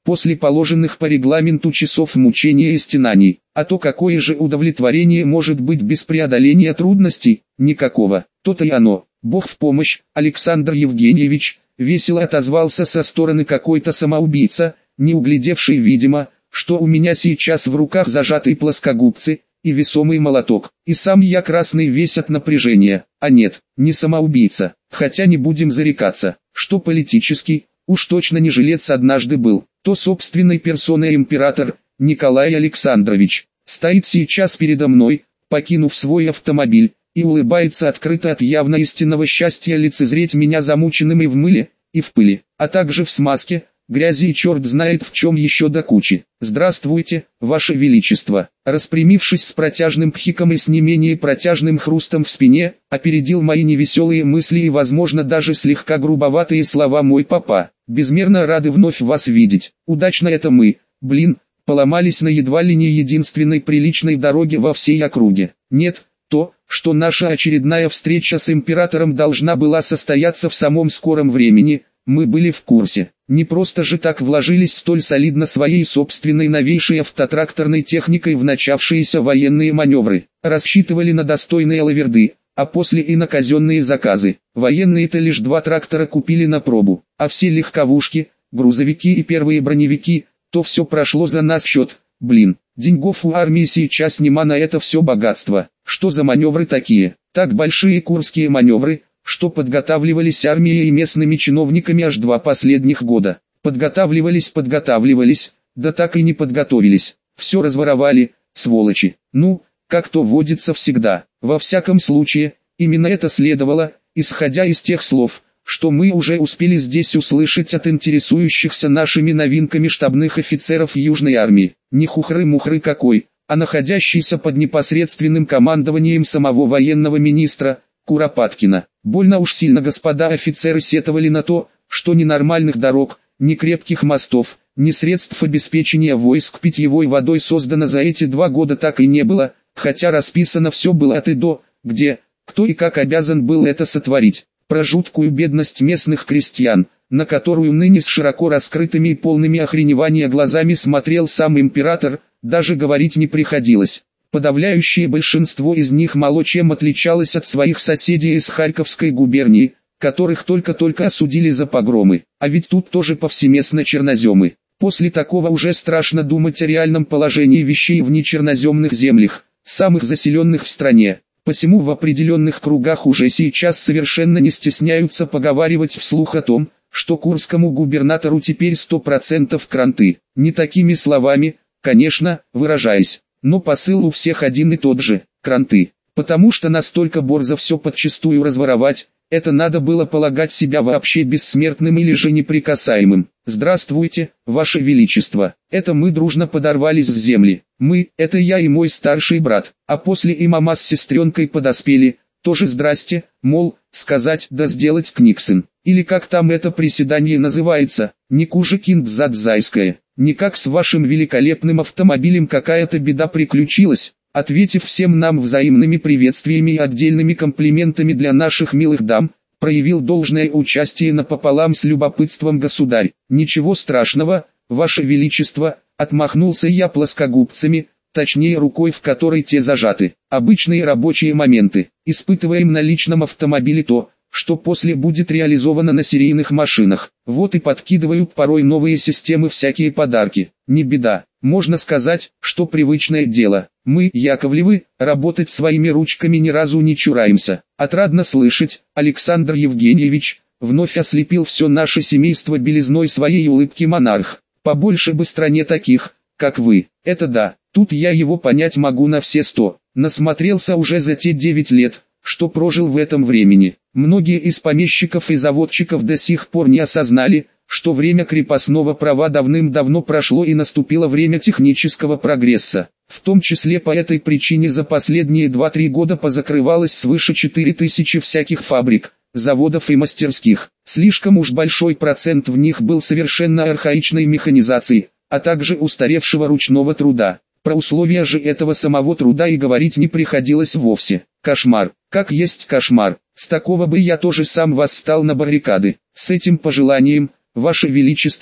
A: после положенных по регламенту часов мучения и стенаний. А то какое же удовлетворение может быть без преодоления трудностей? Никакого. То-то и оно. Бог в помощь, Александр Евгеньевич, весело отозвался со стороны какой-то самоубийца, не углядевший, видимо, что у меня сейчас в руках зажатые плоскогубцы и весомый молоток. И сам я красный весь от напряжения. А нет, не самоубийца, хотя не будем зарекаться, что политический, уж точно не жилец однажды был, то собственной персоной император Николай Александрович стоит сейчас передо мной, покинув свой автомобиль, и улыбается открыто от явно истинного счастья лицезреть меня замученным и в мыле, и в пыли, а также в смазке, грязи и черт знает в чем еще до кучи. «Здравствуйте, Ваше Величество!» Распрямившись с протяжным пхиком и с не менее протяжным хрустом в спине, опередил мои невеселые мысли и возможно даже слегка грубоватые слова мой папа. «Безмерно рады вновь вас видеть. Удачно это мы, блин, поломались на едва ли не единственной приличной дороге во всей округе. Нет, то, что наша очередная встреча с императором должна была состояться в самом скором времени, мы были в курсе. Не просто же так вложились столь солидно своей собственной новейшей автотракторной техникой в начавшиеся военные маневры. Рассчитывали на достойные лаверды, а после и на казенные заказы. Военные-то лишь два трактора купили на пробу, а все легковушки, грузовики и первые броневики, то все прошло за наш счет. Блин, деньгов у армии сейчас нема на это все богатство. Что за маневры такие? Так большие курские маневры, что подготавливались армией и местными чиновниками аж два последних года. Подготавливались, подготавливались, да так и не подготовились. Все разворовали, сволочи. Ну, как то водится всегда. Во всяком случае, именно это следовало, исходя из тех слов, что мы уже успели здесь услышать от интересующихся нашими новинками штабных офицеров Южной армии. Не хухры-мухры какой, а находящийся под непосредственным командованием самого военного министра Куропаткина. Больно уж сильно господа офицеры сетовали на то, что ни нормальных дорог, ни крепких мостов, ни средств обеспечения войск питьевой водой создано за эти два года так и не было, хотя расписано все было от и до, где, кто и как обязан был это сотворить. Про жуткую бедность местных крестьян, на которую ныне с широко раскрытыми и полными охреневания глазами смотрел сам император, даже говорить не приходилось. Подавляющее большинство из них мало чем отличалось от своих соседей из Харьковской губернии, которых только-только осудили за погромы, а ведь тут тоже повсеместно черноземы. После такого уже страшно думать о реальном положении вещей в нечерноземных землях, самых заселенных в стране. Посему в определенных кругах уже сейчас совершенно не стесняются поговаривать вслух о том, что курскому губернатору теперь сто процентов кранты. Не такими словами, конечно, выражаясь, но посыл у всех один и тот же – кранты. Потому что настолько борзо все подчистую разворовать, это надо было полагать себя вообще бессмертным или же неприкасаемым. «Здравствуйте, Ваше Величество!» Это мы дружно подорвались с земли. Мы, это я и мой старший брат, а после и мама с сестренкой подоспели, тоже здрасте, мол, сказать да сделать книксон. Или как там это приседание называется, не куже кингзадзайское. Никак с вашим великолепным автомобилем какая-то беда приключилась. Ответив всем нам взаимными приветствиями и отдельными комплиментами для наших милых дам, проявил должное участие напополам с любопытством государь. «Ничего страшного, Ваше Величество», отмахнулся я плоскогубцами, точнее рукой, в которой те зажаты. «Обычные рабочие моменты. Испытываем на личном автомобиле то, что после будет реализовано на серийных машинах. Вот и подкидывают порой новые системы, всякие подарки. Не беда, можно сказать, что привычное дело. Мы, Яковлевы, работать своими ручками ни разу не чураемся. Отрадно слышать, Александр Евгеньевич», вновь ослепил все наше семейство белизной своей улыбки монарх. «Побольше бы стране таких, как вы. Это да, тут я его понять могу на все сто. Насмотрелся уже за те девять лет, что прожил в этом времени. Многие из помещиков и заводчиков до сих пор не осознали, что время крепостного права давным-давно прошло и наступило время технического прогресса. В том числе по этой причине за последние два-три года позакрывалось свыше четыре тысячи всяких фабрик, заводов и мастерских. Слишком уж большой процент в них был совершенно архаичной механизации, а также устаревшего ручного труда. Про условия же этого самого труда и говорить не приходилось вовсе. Кошмар, как есть кошмар. С такого бы я тоже сам восстал на баррикады. С этим пожеланием, Ваше Величество,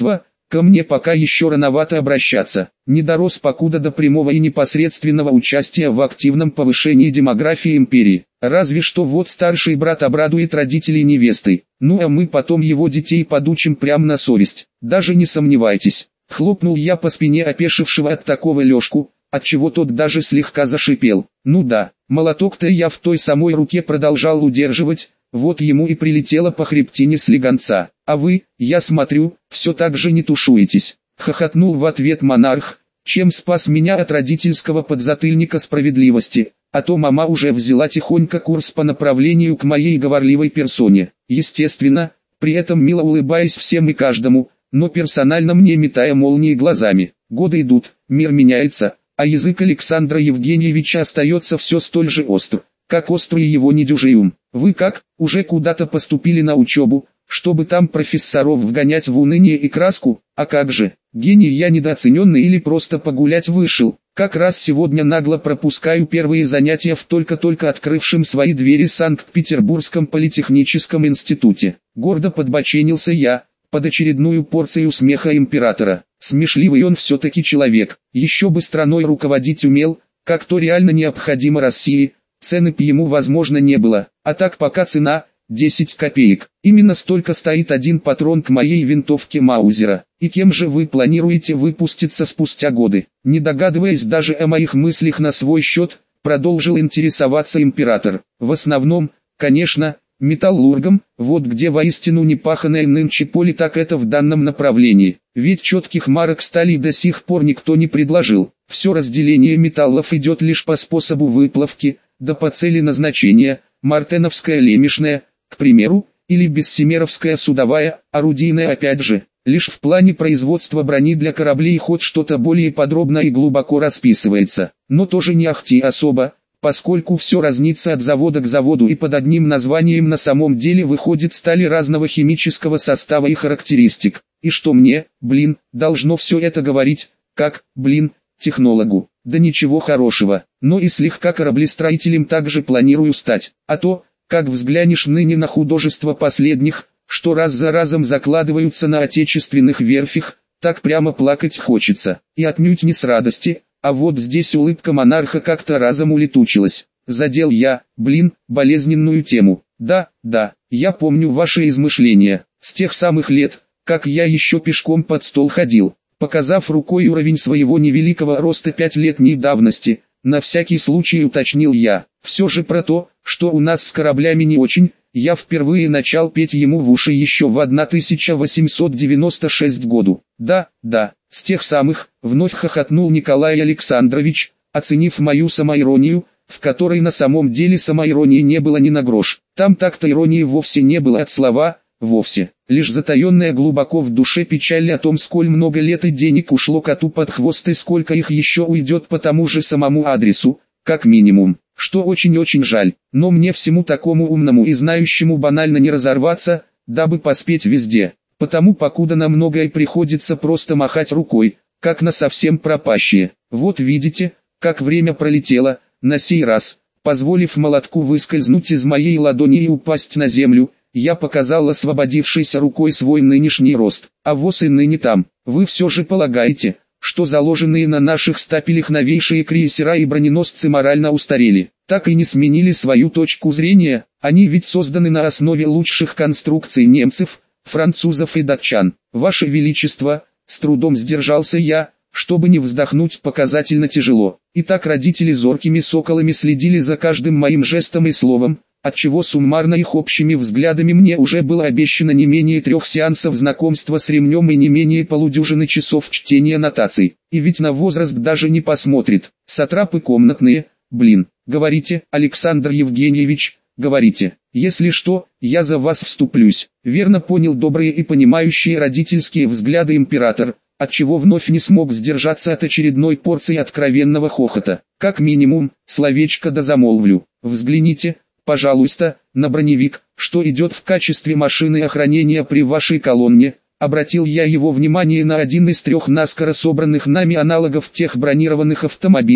A: ко мне пока еще рановато обращаться. Не дорос покуда до прямого и непосредственного участия в активном повышении демографии империи. Разве что вот старший брат обрадует родителей невесты, ну а мы потом его детей подучим прямо на совесть. Даже не сомневайтесь. Хлопнул я по спине опешившего от такого Лешку, отчего тот даже слегка зашипел. Ну да, молоток-то я в той самой руке продолжал удерживать, вот ему и прилетело по хребтине слегонца. А вы, я смотрю, все так же не тушуетесь. Хохотнул в ответ монарх, чем спас меня от родительского подзатыльника справедливости, а то мама уже взяла тихонько курс по направлению к моей говорливой персоне. Естественно, при этом мило улыбаясь всем и каждому, но персонально мне метая молнии глазами. Годы идут, мир меняется, а язык Александра Евгеньевича остается все столь же остр, как острый его недюжий. Вы как, уже куда-то поступили на учебу, чтобы там профессоров вгонять в уныние и краску? А как же, гений я недооцененный или просто погулять вышел? Как раз сегодня нагло пропускаю первые занятия в только-только открывшем свои двери Санкт-Петербургском политехническом институте. Гордо подбоченился я, под очередную порцию смеха императора. Смешливый он все-таки человек, еще бы страной руководить умел, как то реально необходимо России. Цены б ему возможно не было, а так пока цена – десять копеек. Именно столько стоит один патрон к моей винтовке Маузера. И кем же вы планируете выпуститься спустя годы? Не догадываясь даже о моих мыслях на свой счет, продолжил интересоваться император. В основном, конечно, металлургом, вот где воистину непаханное нынче поле, так это в данном направлении. Ведь четких марок стали до сих пор никто не предложил. Все разделение металлов идет лишь по способу выплавки, да по цели назначения, мартеновская лемешная, к примеру, или бессемеровская судовая, орудийная опять же. Лишь в плане производства брони для кораблей хоть что-то более подробно и глубоко расписывается, но тоже не ахти особо, поскольку все разнится от завода к заводу и под одним названием на самом деле выходит стали разного химического состава и характеристик. И что мне, блин, должно все это говорить, как, блин, технологу? Да ничего хорошего, но и слегка кораблестроителем также планирую стать, а то, как взглянешь ныне на художества последних, что раз за разом закладываются на отечественных верфях, так прямо плакать хочется, и отнюдь не с радости, а вот здесь улыбка монарха как-то разом улетучилась. Задел я, блин, болезненную тему. Да, да, я помню ваши измышления, с тех самых лет, как я еще пешком под стол ходил. Показав рукой уровень своего невеликого роста пятилетней давности, на всякий случай уточнил я. Все же про то, что у нас с кораблями не очень, я впервые начал петь ему в уши еще в тысяча восемьсот девяносто шестом году. Да, да, с тех самых, вновь хохотнул Николай Александрович, оценив мою самоиронию, в которой на самом деле самоиронии не было ни на грош. Там так-то иронии вовсе не было от слова «вовсе». Лишь затаенная глубоко в душе печаль о том, сколь много лет и денег ушло коту под хвост и сколько их еще уйдет по тому же самому адресу, как минимум, что очень-очень жаль. Но мне всему такому умному и знающему банально не разорваться, дабы поспеть везде. Потому покуда на многое приходится просто махать рукой, как на совсем пропащие. Вот видите, как время пролетело, на сей раз, позволив молотку выскользнуть из моей ладони и упасть на землю, я показал освободившейся рукой свой нынешний рост. А воз и ныне там. Вы все же полагаете, что заложенные на наших стапелях новейшие крейсера и броненосцы морально устарели, так и не сменили свою точку зрения? Они ведь созданы на основе лучших конструкций немцев, французов и датчан. Ваше Величество, с трудом сдержался я, чтобы не вздохнуть показательно тяжело. И так родители зоркими соколами следили за каждым моим жестом и словом, отчего суммарно их общими взглядами мне уже было обещано не менее трех сеансов знакомства с ремнем и не менее полудюжины часов чтения нотаций. И ведь на возраст даже не посмотрит. Сатрапы комнатные, блин. Говорите, Александр Евгеньевич, говорите. Если что, я за вас вступлюсь. Верно понял добрые и понимающие родительские взгляды император, отчего вновь не смог сдержаться от очередной порции откровенного хохота. Как минимум, словечко да замолвлю. Взгляните, пожалуйста, на броневик, что идет в качестве машины охранения при вашей колонне. Обратил я его внимание на один из трех наскоро собранных нами аналогов тех бронированных автомобилей,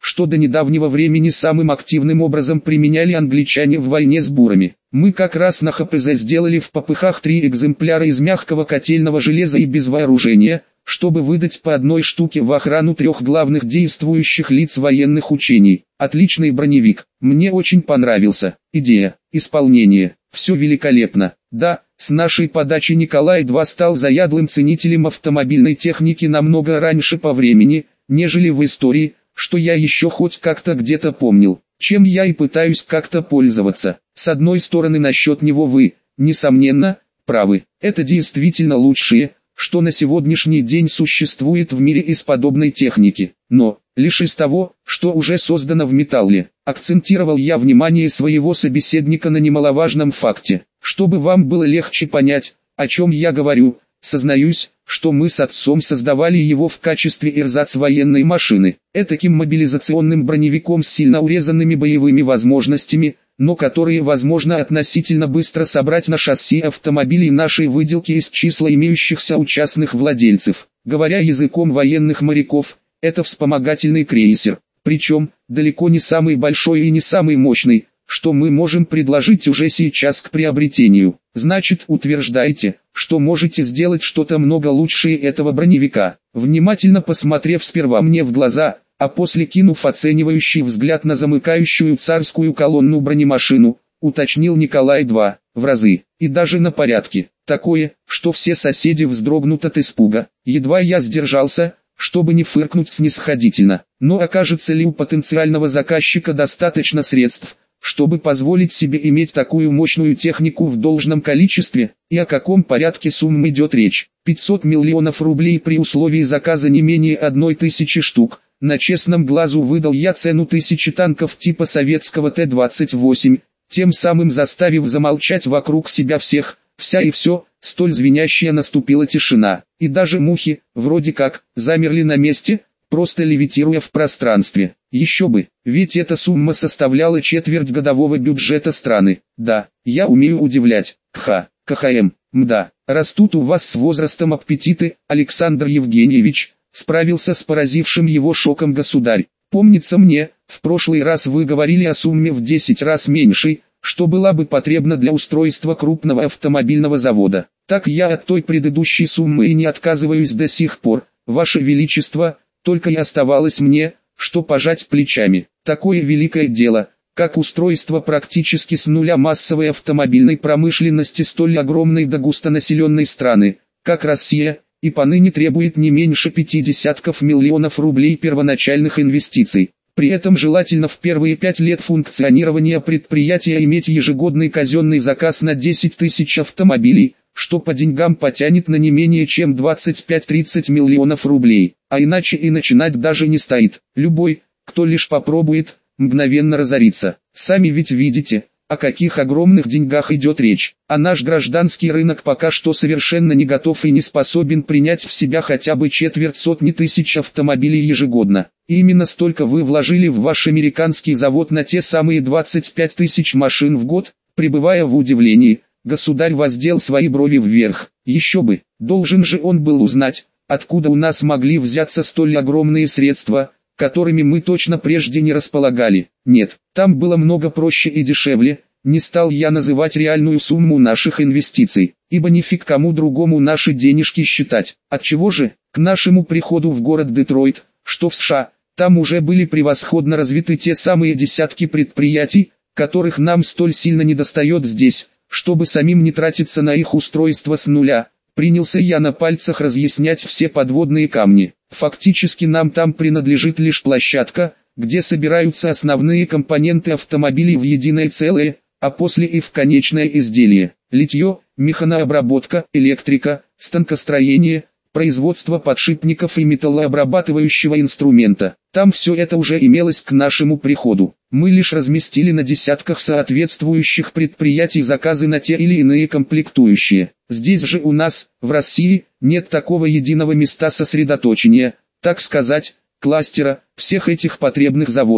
A: что до недавнего времени самым активным образом применяли англичане в войне с бурами. Мы как раз на ХПЗ сделали в попыхах три экземпляра из мягкого котельного железа и без вооружения, чтобы выдать по одной штуке в охрану трех главных действующих лиц военных учений. Отличный броневик, мне очень понравился. Идея, исполнение, все великолепно. Да, с нашей подачи Николай-два стал заядлым ценителем автомобильной техники намного раньше по времени, нежели в истории, что я еще хоть как-то где-то помнил, чем я и пытаюсь как-то пользоваться. С одной стороны, насчет него вы, несомненно, правы. Это действительно лучшее, что на сегодняшний день существует в мире из подобной техники. Но, лишь из того, что уже создано в металле, акцентировал я внимание своего собеседника на немаловажном факте. Чтобы вам было легче понять, о чем я говорю, сознаюсь, что мы с отцом создавали его в качестве эрзац военной машины, этаким мобилизационным броневиком с сильно урезанными боевыми возможностями, но которые возможно относительно быстро собрать на шасси автомобилей нашей выделки из числа имеющихся у частных владельцев. Говоря языком военных моряков, это вспомогательный крейсер, причем, далеко не самый большой и не самый мощный, что мы можем предложить уже сейчас к приобретению. Значит, утверждаете, что можете сделать что-то много лучше этого броневика. Внимательно посмотрев сперва мне в глаза, а после кинув оценивающий взгляд на замыкающую царскую колонну бронемашину, уточнил Николай-два, в разы, и даже на порядке. Такое, что все соседи вздрогнут от испуга. Едва я сдержался, чтобы не фыркнуть снисходительно. Но окажется ли у потенциального заказчика достаточно средств, чтобы позволить себе иметь такую мощную технику в должном количестве, и о каком порядке сумм идет речь? пятьсот миллионов рублей при условии заказа не менее одной тысячи штук. На честном глазу выдал я цену тысячи танков типа советского Т двадцать восемь, тем самым заставив замолчать вокруг себя всех, вся и все. Столь звенящая наступила тишина, и даже мухи, вроде как, замерли на месте, просто левитируя в пространстве. Еще бы, ведь эта сумма составляла четверть годового бюджета страны. Да, я умею удивлять. Ха, КХМ, мда, растут у вас с возрастом аппетиты, Александр Евгеньевич, справился с поразившим его шоком государь. Помнится мне, в прошлый раз вы говорили о сумме в десять раз меньшей, что была бы потребна для устройства крупного автомобильного завода. Так я от той предыдущей суммы и не отказываюсь до сих пор, Ваше Величество, только и оставалось мне, что пожать плечами. Такое великое дело, как устройство практически с нуля массовой автомобильной промышленности столь огромной до густонаселенной страны, как Россия, и поныне требует не меньше пяти десятков миллионов рублей первоначальных инвестиций. При этом желательно в первые пять лет функционирования предприятия иметь ежегодный казенный заказ на десять тысяч автомобилей, что по деньгам потянет на не менее чем двадцать пять-тридцать миллионов рублей, а иначе и начинать даже не стоит. Любой, кто лишь попробует, мгновенно разорится. Сами ведь видите, о каких огромных деньгах идет речь, а наш гражданский рынок пока что совершенно не готов и не способен принять в себя хотя бы четверть сотни тысяч автомобилей ежегодно. И именно столько вы вложили в ваш американский завод на те самые двадцать пять тысяч машин в год. Пребывая в удивлении, государь воздел свои брови вверх. Еще бы, должен же он был узнать, откуда у нас могли взяться столь огромные средства, которыми мы точно прежде не располагали. Нет, там было много проще и дешевле. Не стал я называть реальную сумму наших инвестиций, ибо ни фиг кому другому наши денежки считать. Отчего же, к нашему приходу в город Детройт, что в США, там уже были превосходно развиты те самые десятки предприятий, которых нам столь сильно недостает здесь, чтобы самим не тратиться на их устройство с нуля. Принялся я на пальцах разъяснять все подводные камни. Фактически нам там принадлежит лишь площадка, где собираются основные компоненты автомобилей в единое целое, а после и в конечное изделие. Литье, механообработка, электрика, станкостроение, производство подшипников и металлообрабатывающего инструмента. Там все это уже имелось к нашему приходу. Мы лишь разместили на десятках соответствующих предприятий заказы на те или иные комплектующие. Здесь же у нас, в России, нет такого единого места сосредоточения, так сказать, кластера, всех этих потребных заводов.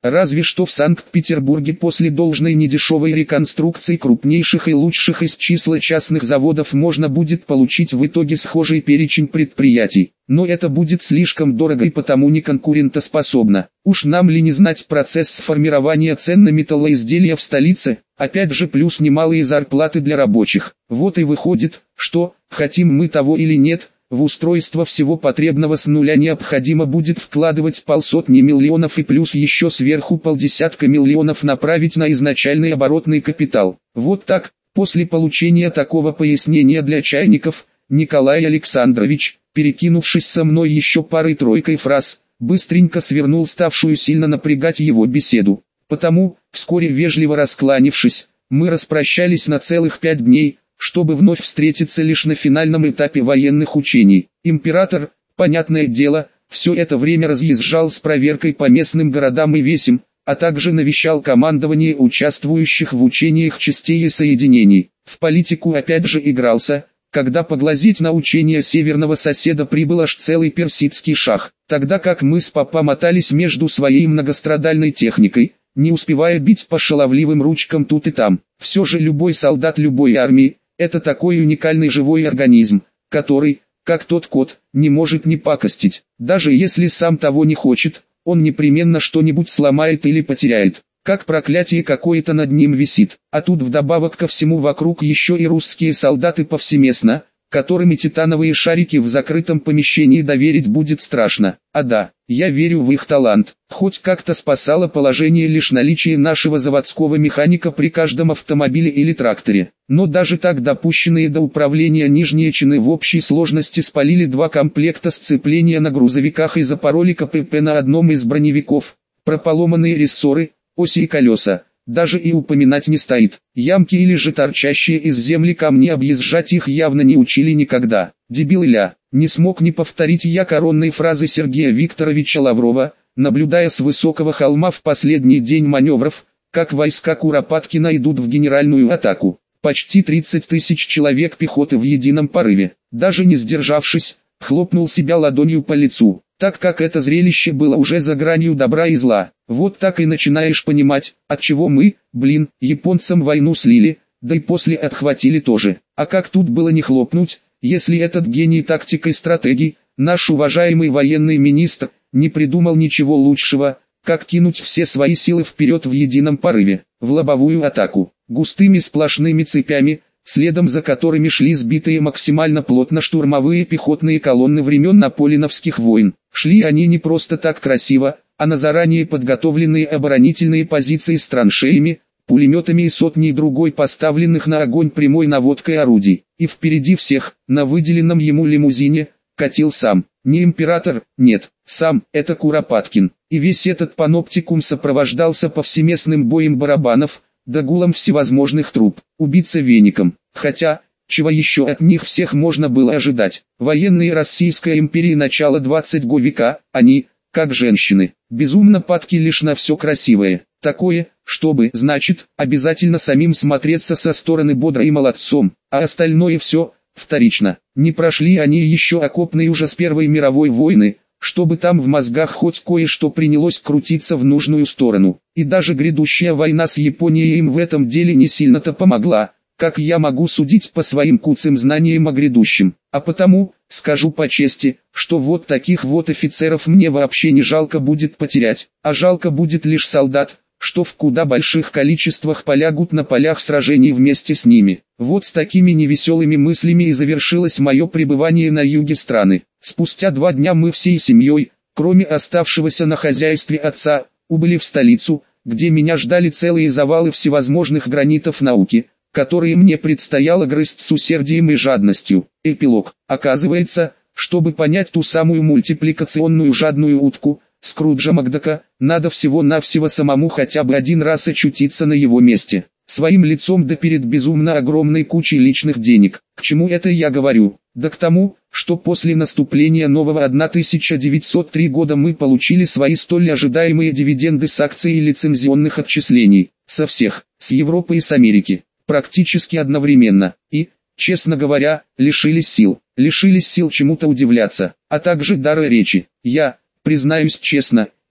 A: Разве что в Санкт-Петербурге после должной недешевой реконструкции крупнейших и лучших из числа частных заводов можно будет получить в итоге схожий перечень предприятий. Но это будет слишком дорого и потому не конкурентоспособно. Уж нам ли не знать процесс формирования цен на металлоизделия в столице? Опять же плюс немалые зарплаты для рабочих. Вот и выходит, что, хотим мы того или нет, в устройство всего потребного с нуля необходимо будет вкладывать полсотни миллионов и плюс еще сверху полдесятка миллионов направить на изначальный оборотный капитал. Вот так, после получения такого пояснения для чайников, Николай Александрович, перекинувшись со мной еще парой-тройкой фраз, быстренько свернул ставшую сильно напрягать его беседу. Потому, вскоре вежливо раскланившись, мы распрощались на целых пять дней, чтобы вновь встретиться лишь на финальном этапе военных учений. Император, понятное дело, все это время разъезжал с проверкой по местным городам и весям, а также навещал командование участвующих в учениях частей и соединений. В политику опять же игрался, когда поглазеть на учения северного соседа прибыл аж целый персидский шах, тогда как мы с папа мотались между своей многострадальной техникой, не успевая бить по шаловливым ручкам тут и там. Все же любой солдат любой армии, это такой уникальный живой организм, который, как тот кот, не может не пакостить. Даже если сам того не хочет, он непременно что-нибудь сломает или потеряет. Как проклятие какое-то над ним висит. А тут вдобавок ко всему вокруг еще и русские солдаты повсеместно, которыми титановые шарики в закрытом помещении доверить будет страшно. А да, я верю в их талант. Хоть как-то спасало положение лишь наличие нашего заводского механика при каждом автомобиле или тракторе. Но даже так допущенные до управления нижние чины в общей сложности спалили два комплекта сцепления на грузовиках и запороли КПП на одном из броневиков. Про поломанные рессоры, оси и колеса даже и упоминать не стоит. Ямки или же торчащие из земли камни объезжать их явно не учили никогда. Дебил ля, не смог не повторить я коронные фразы Сергея Викторовича Лаврова, наблюдая с высокого холма в последний день маневров, как войска Куропаткина идут в генеральную атаку. Почти тридцать тысяч человек пехоты в едином порыве. Даже не сдержавшись, хлопнул себя ладонью по лицу, так как это зрелище было уже за гранью добра и зла. Вот так и начинаешь понимать, отчего мы, блин, японцам войну слили, да и после отхватили тоже. А как тут было не хлопнуть, если этот гений тактик и стратегий, наш уважаемый военный министр, не придумал ничего лучшего, как кинуть все свои силы вперед в едином порыве, в лобовую атаку, густыми сплошными цепями, следом за которыми шли сбитые максимально плотно штурмовые пехотные колонны времен наполеоновских войн. Шли они не просто так красиво, а на заранее подготовленные оборонительные позиции с траншеями, пулеметами и сотней другой поставленных на огонь прямой наводкой орудий. И впереди всех, на выделенном ему лимузине, катил сам. Не император, нет, сам, это Куропаткин. И весь этот паноптикум сопровождался повсеместным боем барабанов, да гулом всевозможных труб, убийца веником. Хотя, чего еще от них всех можно было ожидать? Военные Российской империи начала двадцатого века, они, как женщины, безумно падки лишь на все красивое. Такое, чтобы, значит, обязательно самим смотреться со стороны бодро и молодцом, а остальное все, вторично. Не прошли они еще окопный ужас Первой мировой войны, чтобы там в мозгах хоть кое-что принялось крутиться в нужную сторону. И даже грядущая война с Японией им в этом деле не сильно-то помогла, как я могу судить по своим куцым знаниям о грядущем. А потому, скажу по чести, что вот таких вот офицеров мне вообще не жалко будет потерять, а жалко будет лишь солдат, что в куда больших количествах полягут на полях сражений вместе с ними. Вот с такими невеселыми мыслями и завершилось мое пребывание на юге страны. Спустя два дня мы всей семьей, кроме оставшегося на хозяйстве отца, убыли в столицу, где меня ждали целые завалы всевозможных гранитов науки, которые мне предстояло грызть с усердием и жадностью. Эпилог. Оказывается, чтобы понять ту самую мультипликационную жадную утку, Скруджа Макдака, надо всего-навсего самому хотя бы один раз очутиться на его месте, своим лицом да перед безумно огромной кучей личных денег. К чему это я говорю? Да к тому, что после наступления нового тысяча девятьсот третьего года мы получили свои столь ожидаемые дивиденды с акций и лицензионных отчислений, со всех, с Европы и с Америки, практически одновременно, и, честно говоря, лишились сил, лишились сил чему-то удивляться, а также дара речи. Я, признаюсь честно,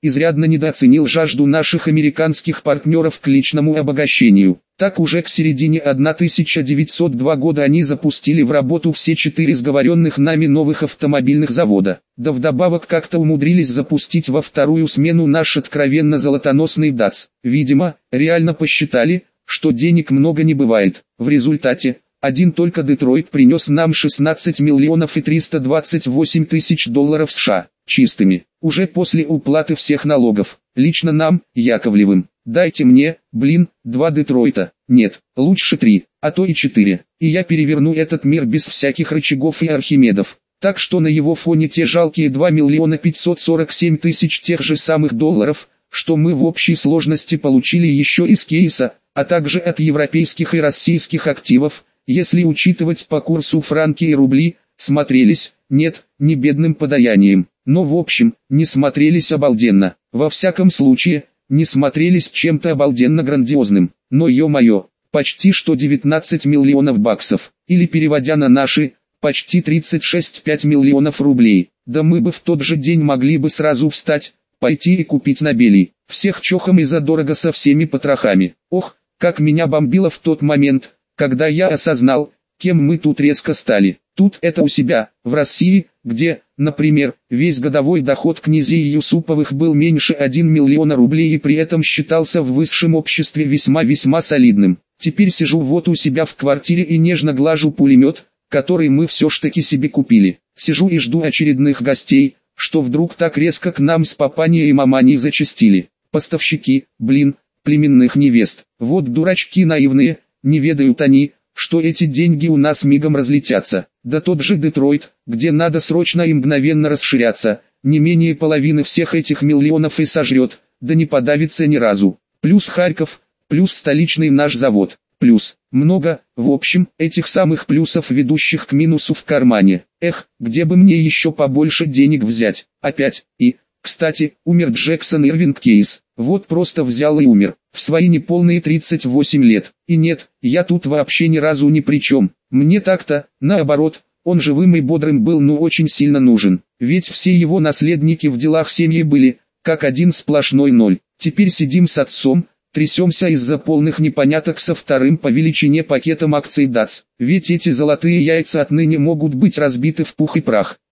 A: изрядно недооценил жажду наших американских партнеров к личному обогащению. Так уже к середине тысяча девятьсот второго года они запустили в работу все четыре сговоренных нами новых автомобильных завода. Да вдобавок как-то умудрились запустить во вторую смену наш откровенно золотоносный дац. Видимо, реально посчитали, что денег много не бывает. В результате, один только Детройт принес нам шестнадцать миллионов и триста двадцать восемь тысяч долларов США, чистыми, уже после уплаты всех налогов. Лично нам, Яковлевым, дайте мне, блин, два Детройта, нет, лучше три, а то и четыре, и я переверну этот мир без всяких рычагов и архимедов. Так что на его фоне те жалкие два миллиона пятьсот сорок семь тысяч тех же самых долларов, что мы в общей сложности получили еще из кейса, а также от европейских и российских активов, если учитывать по курсу франки и рубли, смотрелись, нет, не бедным подаянием, но в общем, не смотрелись обалденно. Во всяком случае, не смотрелись чем-то обалденно грандиозным. Но ё-моё, почти что девятнадцать миллионов баксов, или переводя на наши, почти тридцать шесть целых пять миллионов рублей. Да мы бы в тот же день могли бы сразу встать, пойти и купить на Белий, всех чохом и задорого со всеми потрохами. Ох, как меня бомбило в тот момент, когда я осознал, кем мы тут резко стали. Тут это у себя, в России, где, например, весь годовой доход князей Юсуповых был меньше одного миллиона рублей и при этом считался в высшем обществе весьма-весьма солидным. Теперь сижу вот у себя в квартире и нежно глажу пулемет, который мы все ж таки себе купили. Сижу и жду очередных гостей, что вдруг так резко к нам с папаней и маманей зачастили. Поставщики, блин, племенных невест. Вот дурачки наивные, не ведают они, что эти деньги у нас мигом разлетятся. Да тот же Детройт, где надо срочно и мгновенно расширяться, не менее половины всех этих миллионов и сожрет, да не подавится ни разу. Плюс Харьков, плюс столичный наш завод, плюс много, в общем, этих самых плюсов, ведущих к минусу в кармане. Эх, где бы мне еще побольше денег взять? Опять, и, кстати, умер Джексон Ирвинг Кейс. Вот просто взял и умер, в свои неполные тридцать восемь лет. И нет, я тут вообще ни разу ни при чем. Мне так-то, наоборот, он живым и бодрым был, ну очень сильно нужен. Ведь все его наследники в делах семьи были, как один сплошной ноль. Теперь сидим с отцом, трясемся из-за полных непоняток со вторым по величине пакетом акций дац. Ведь эти золотые яйца отныне могут быть разбиты в пух и прах.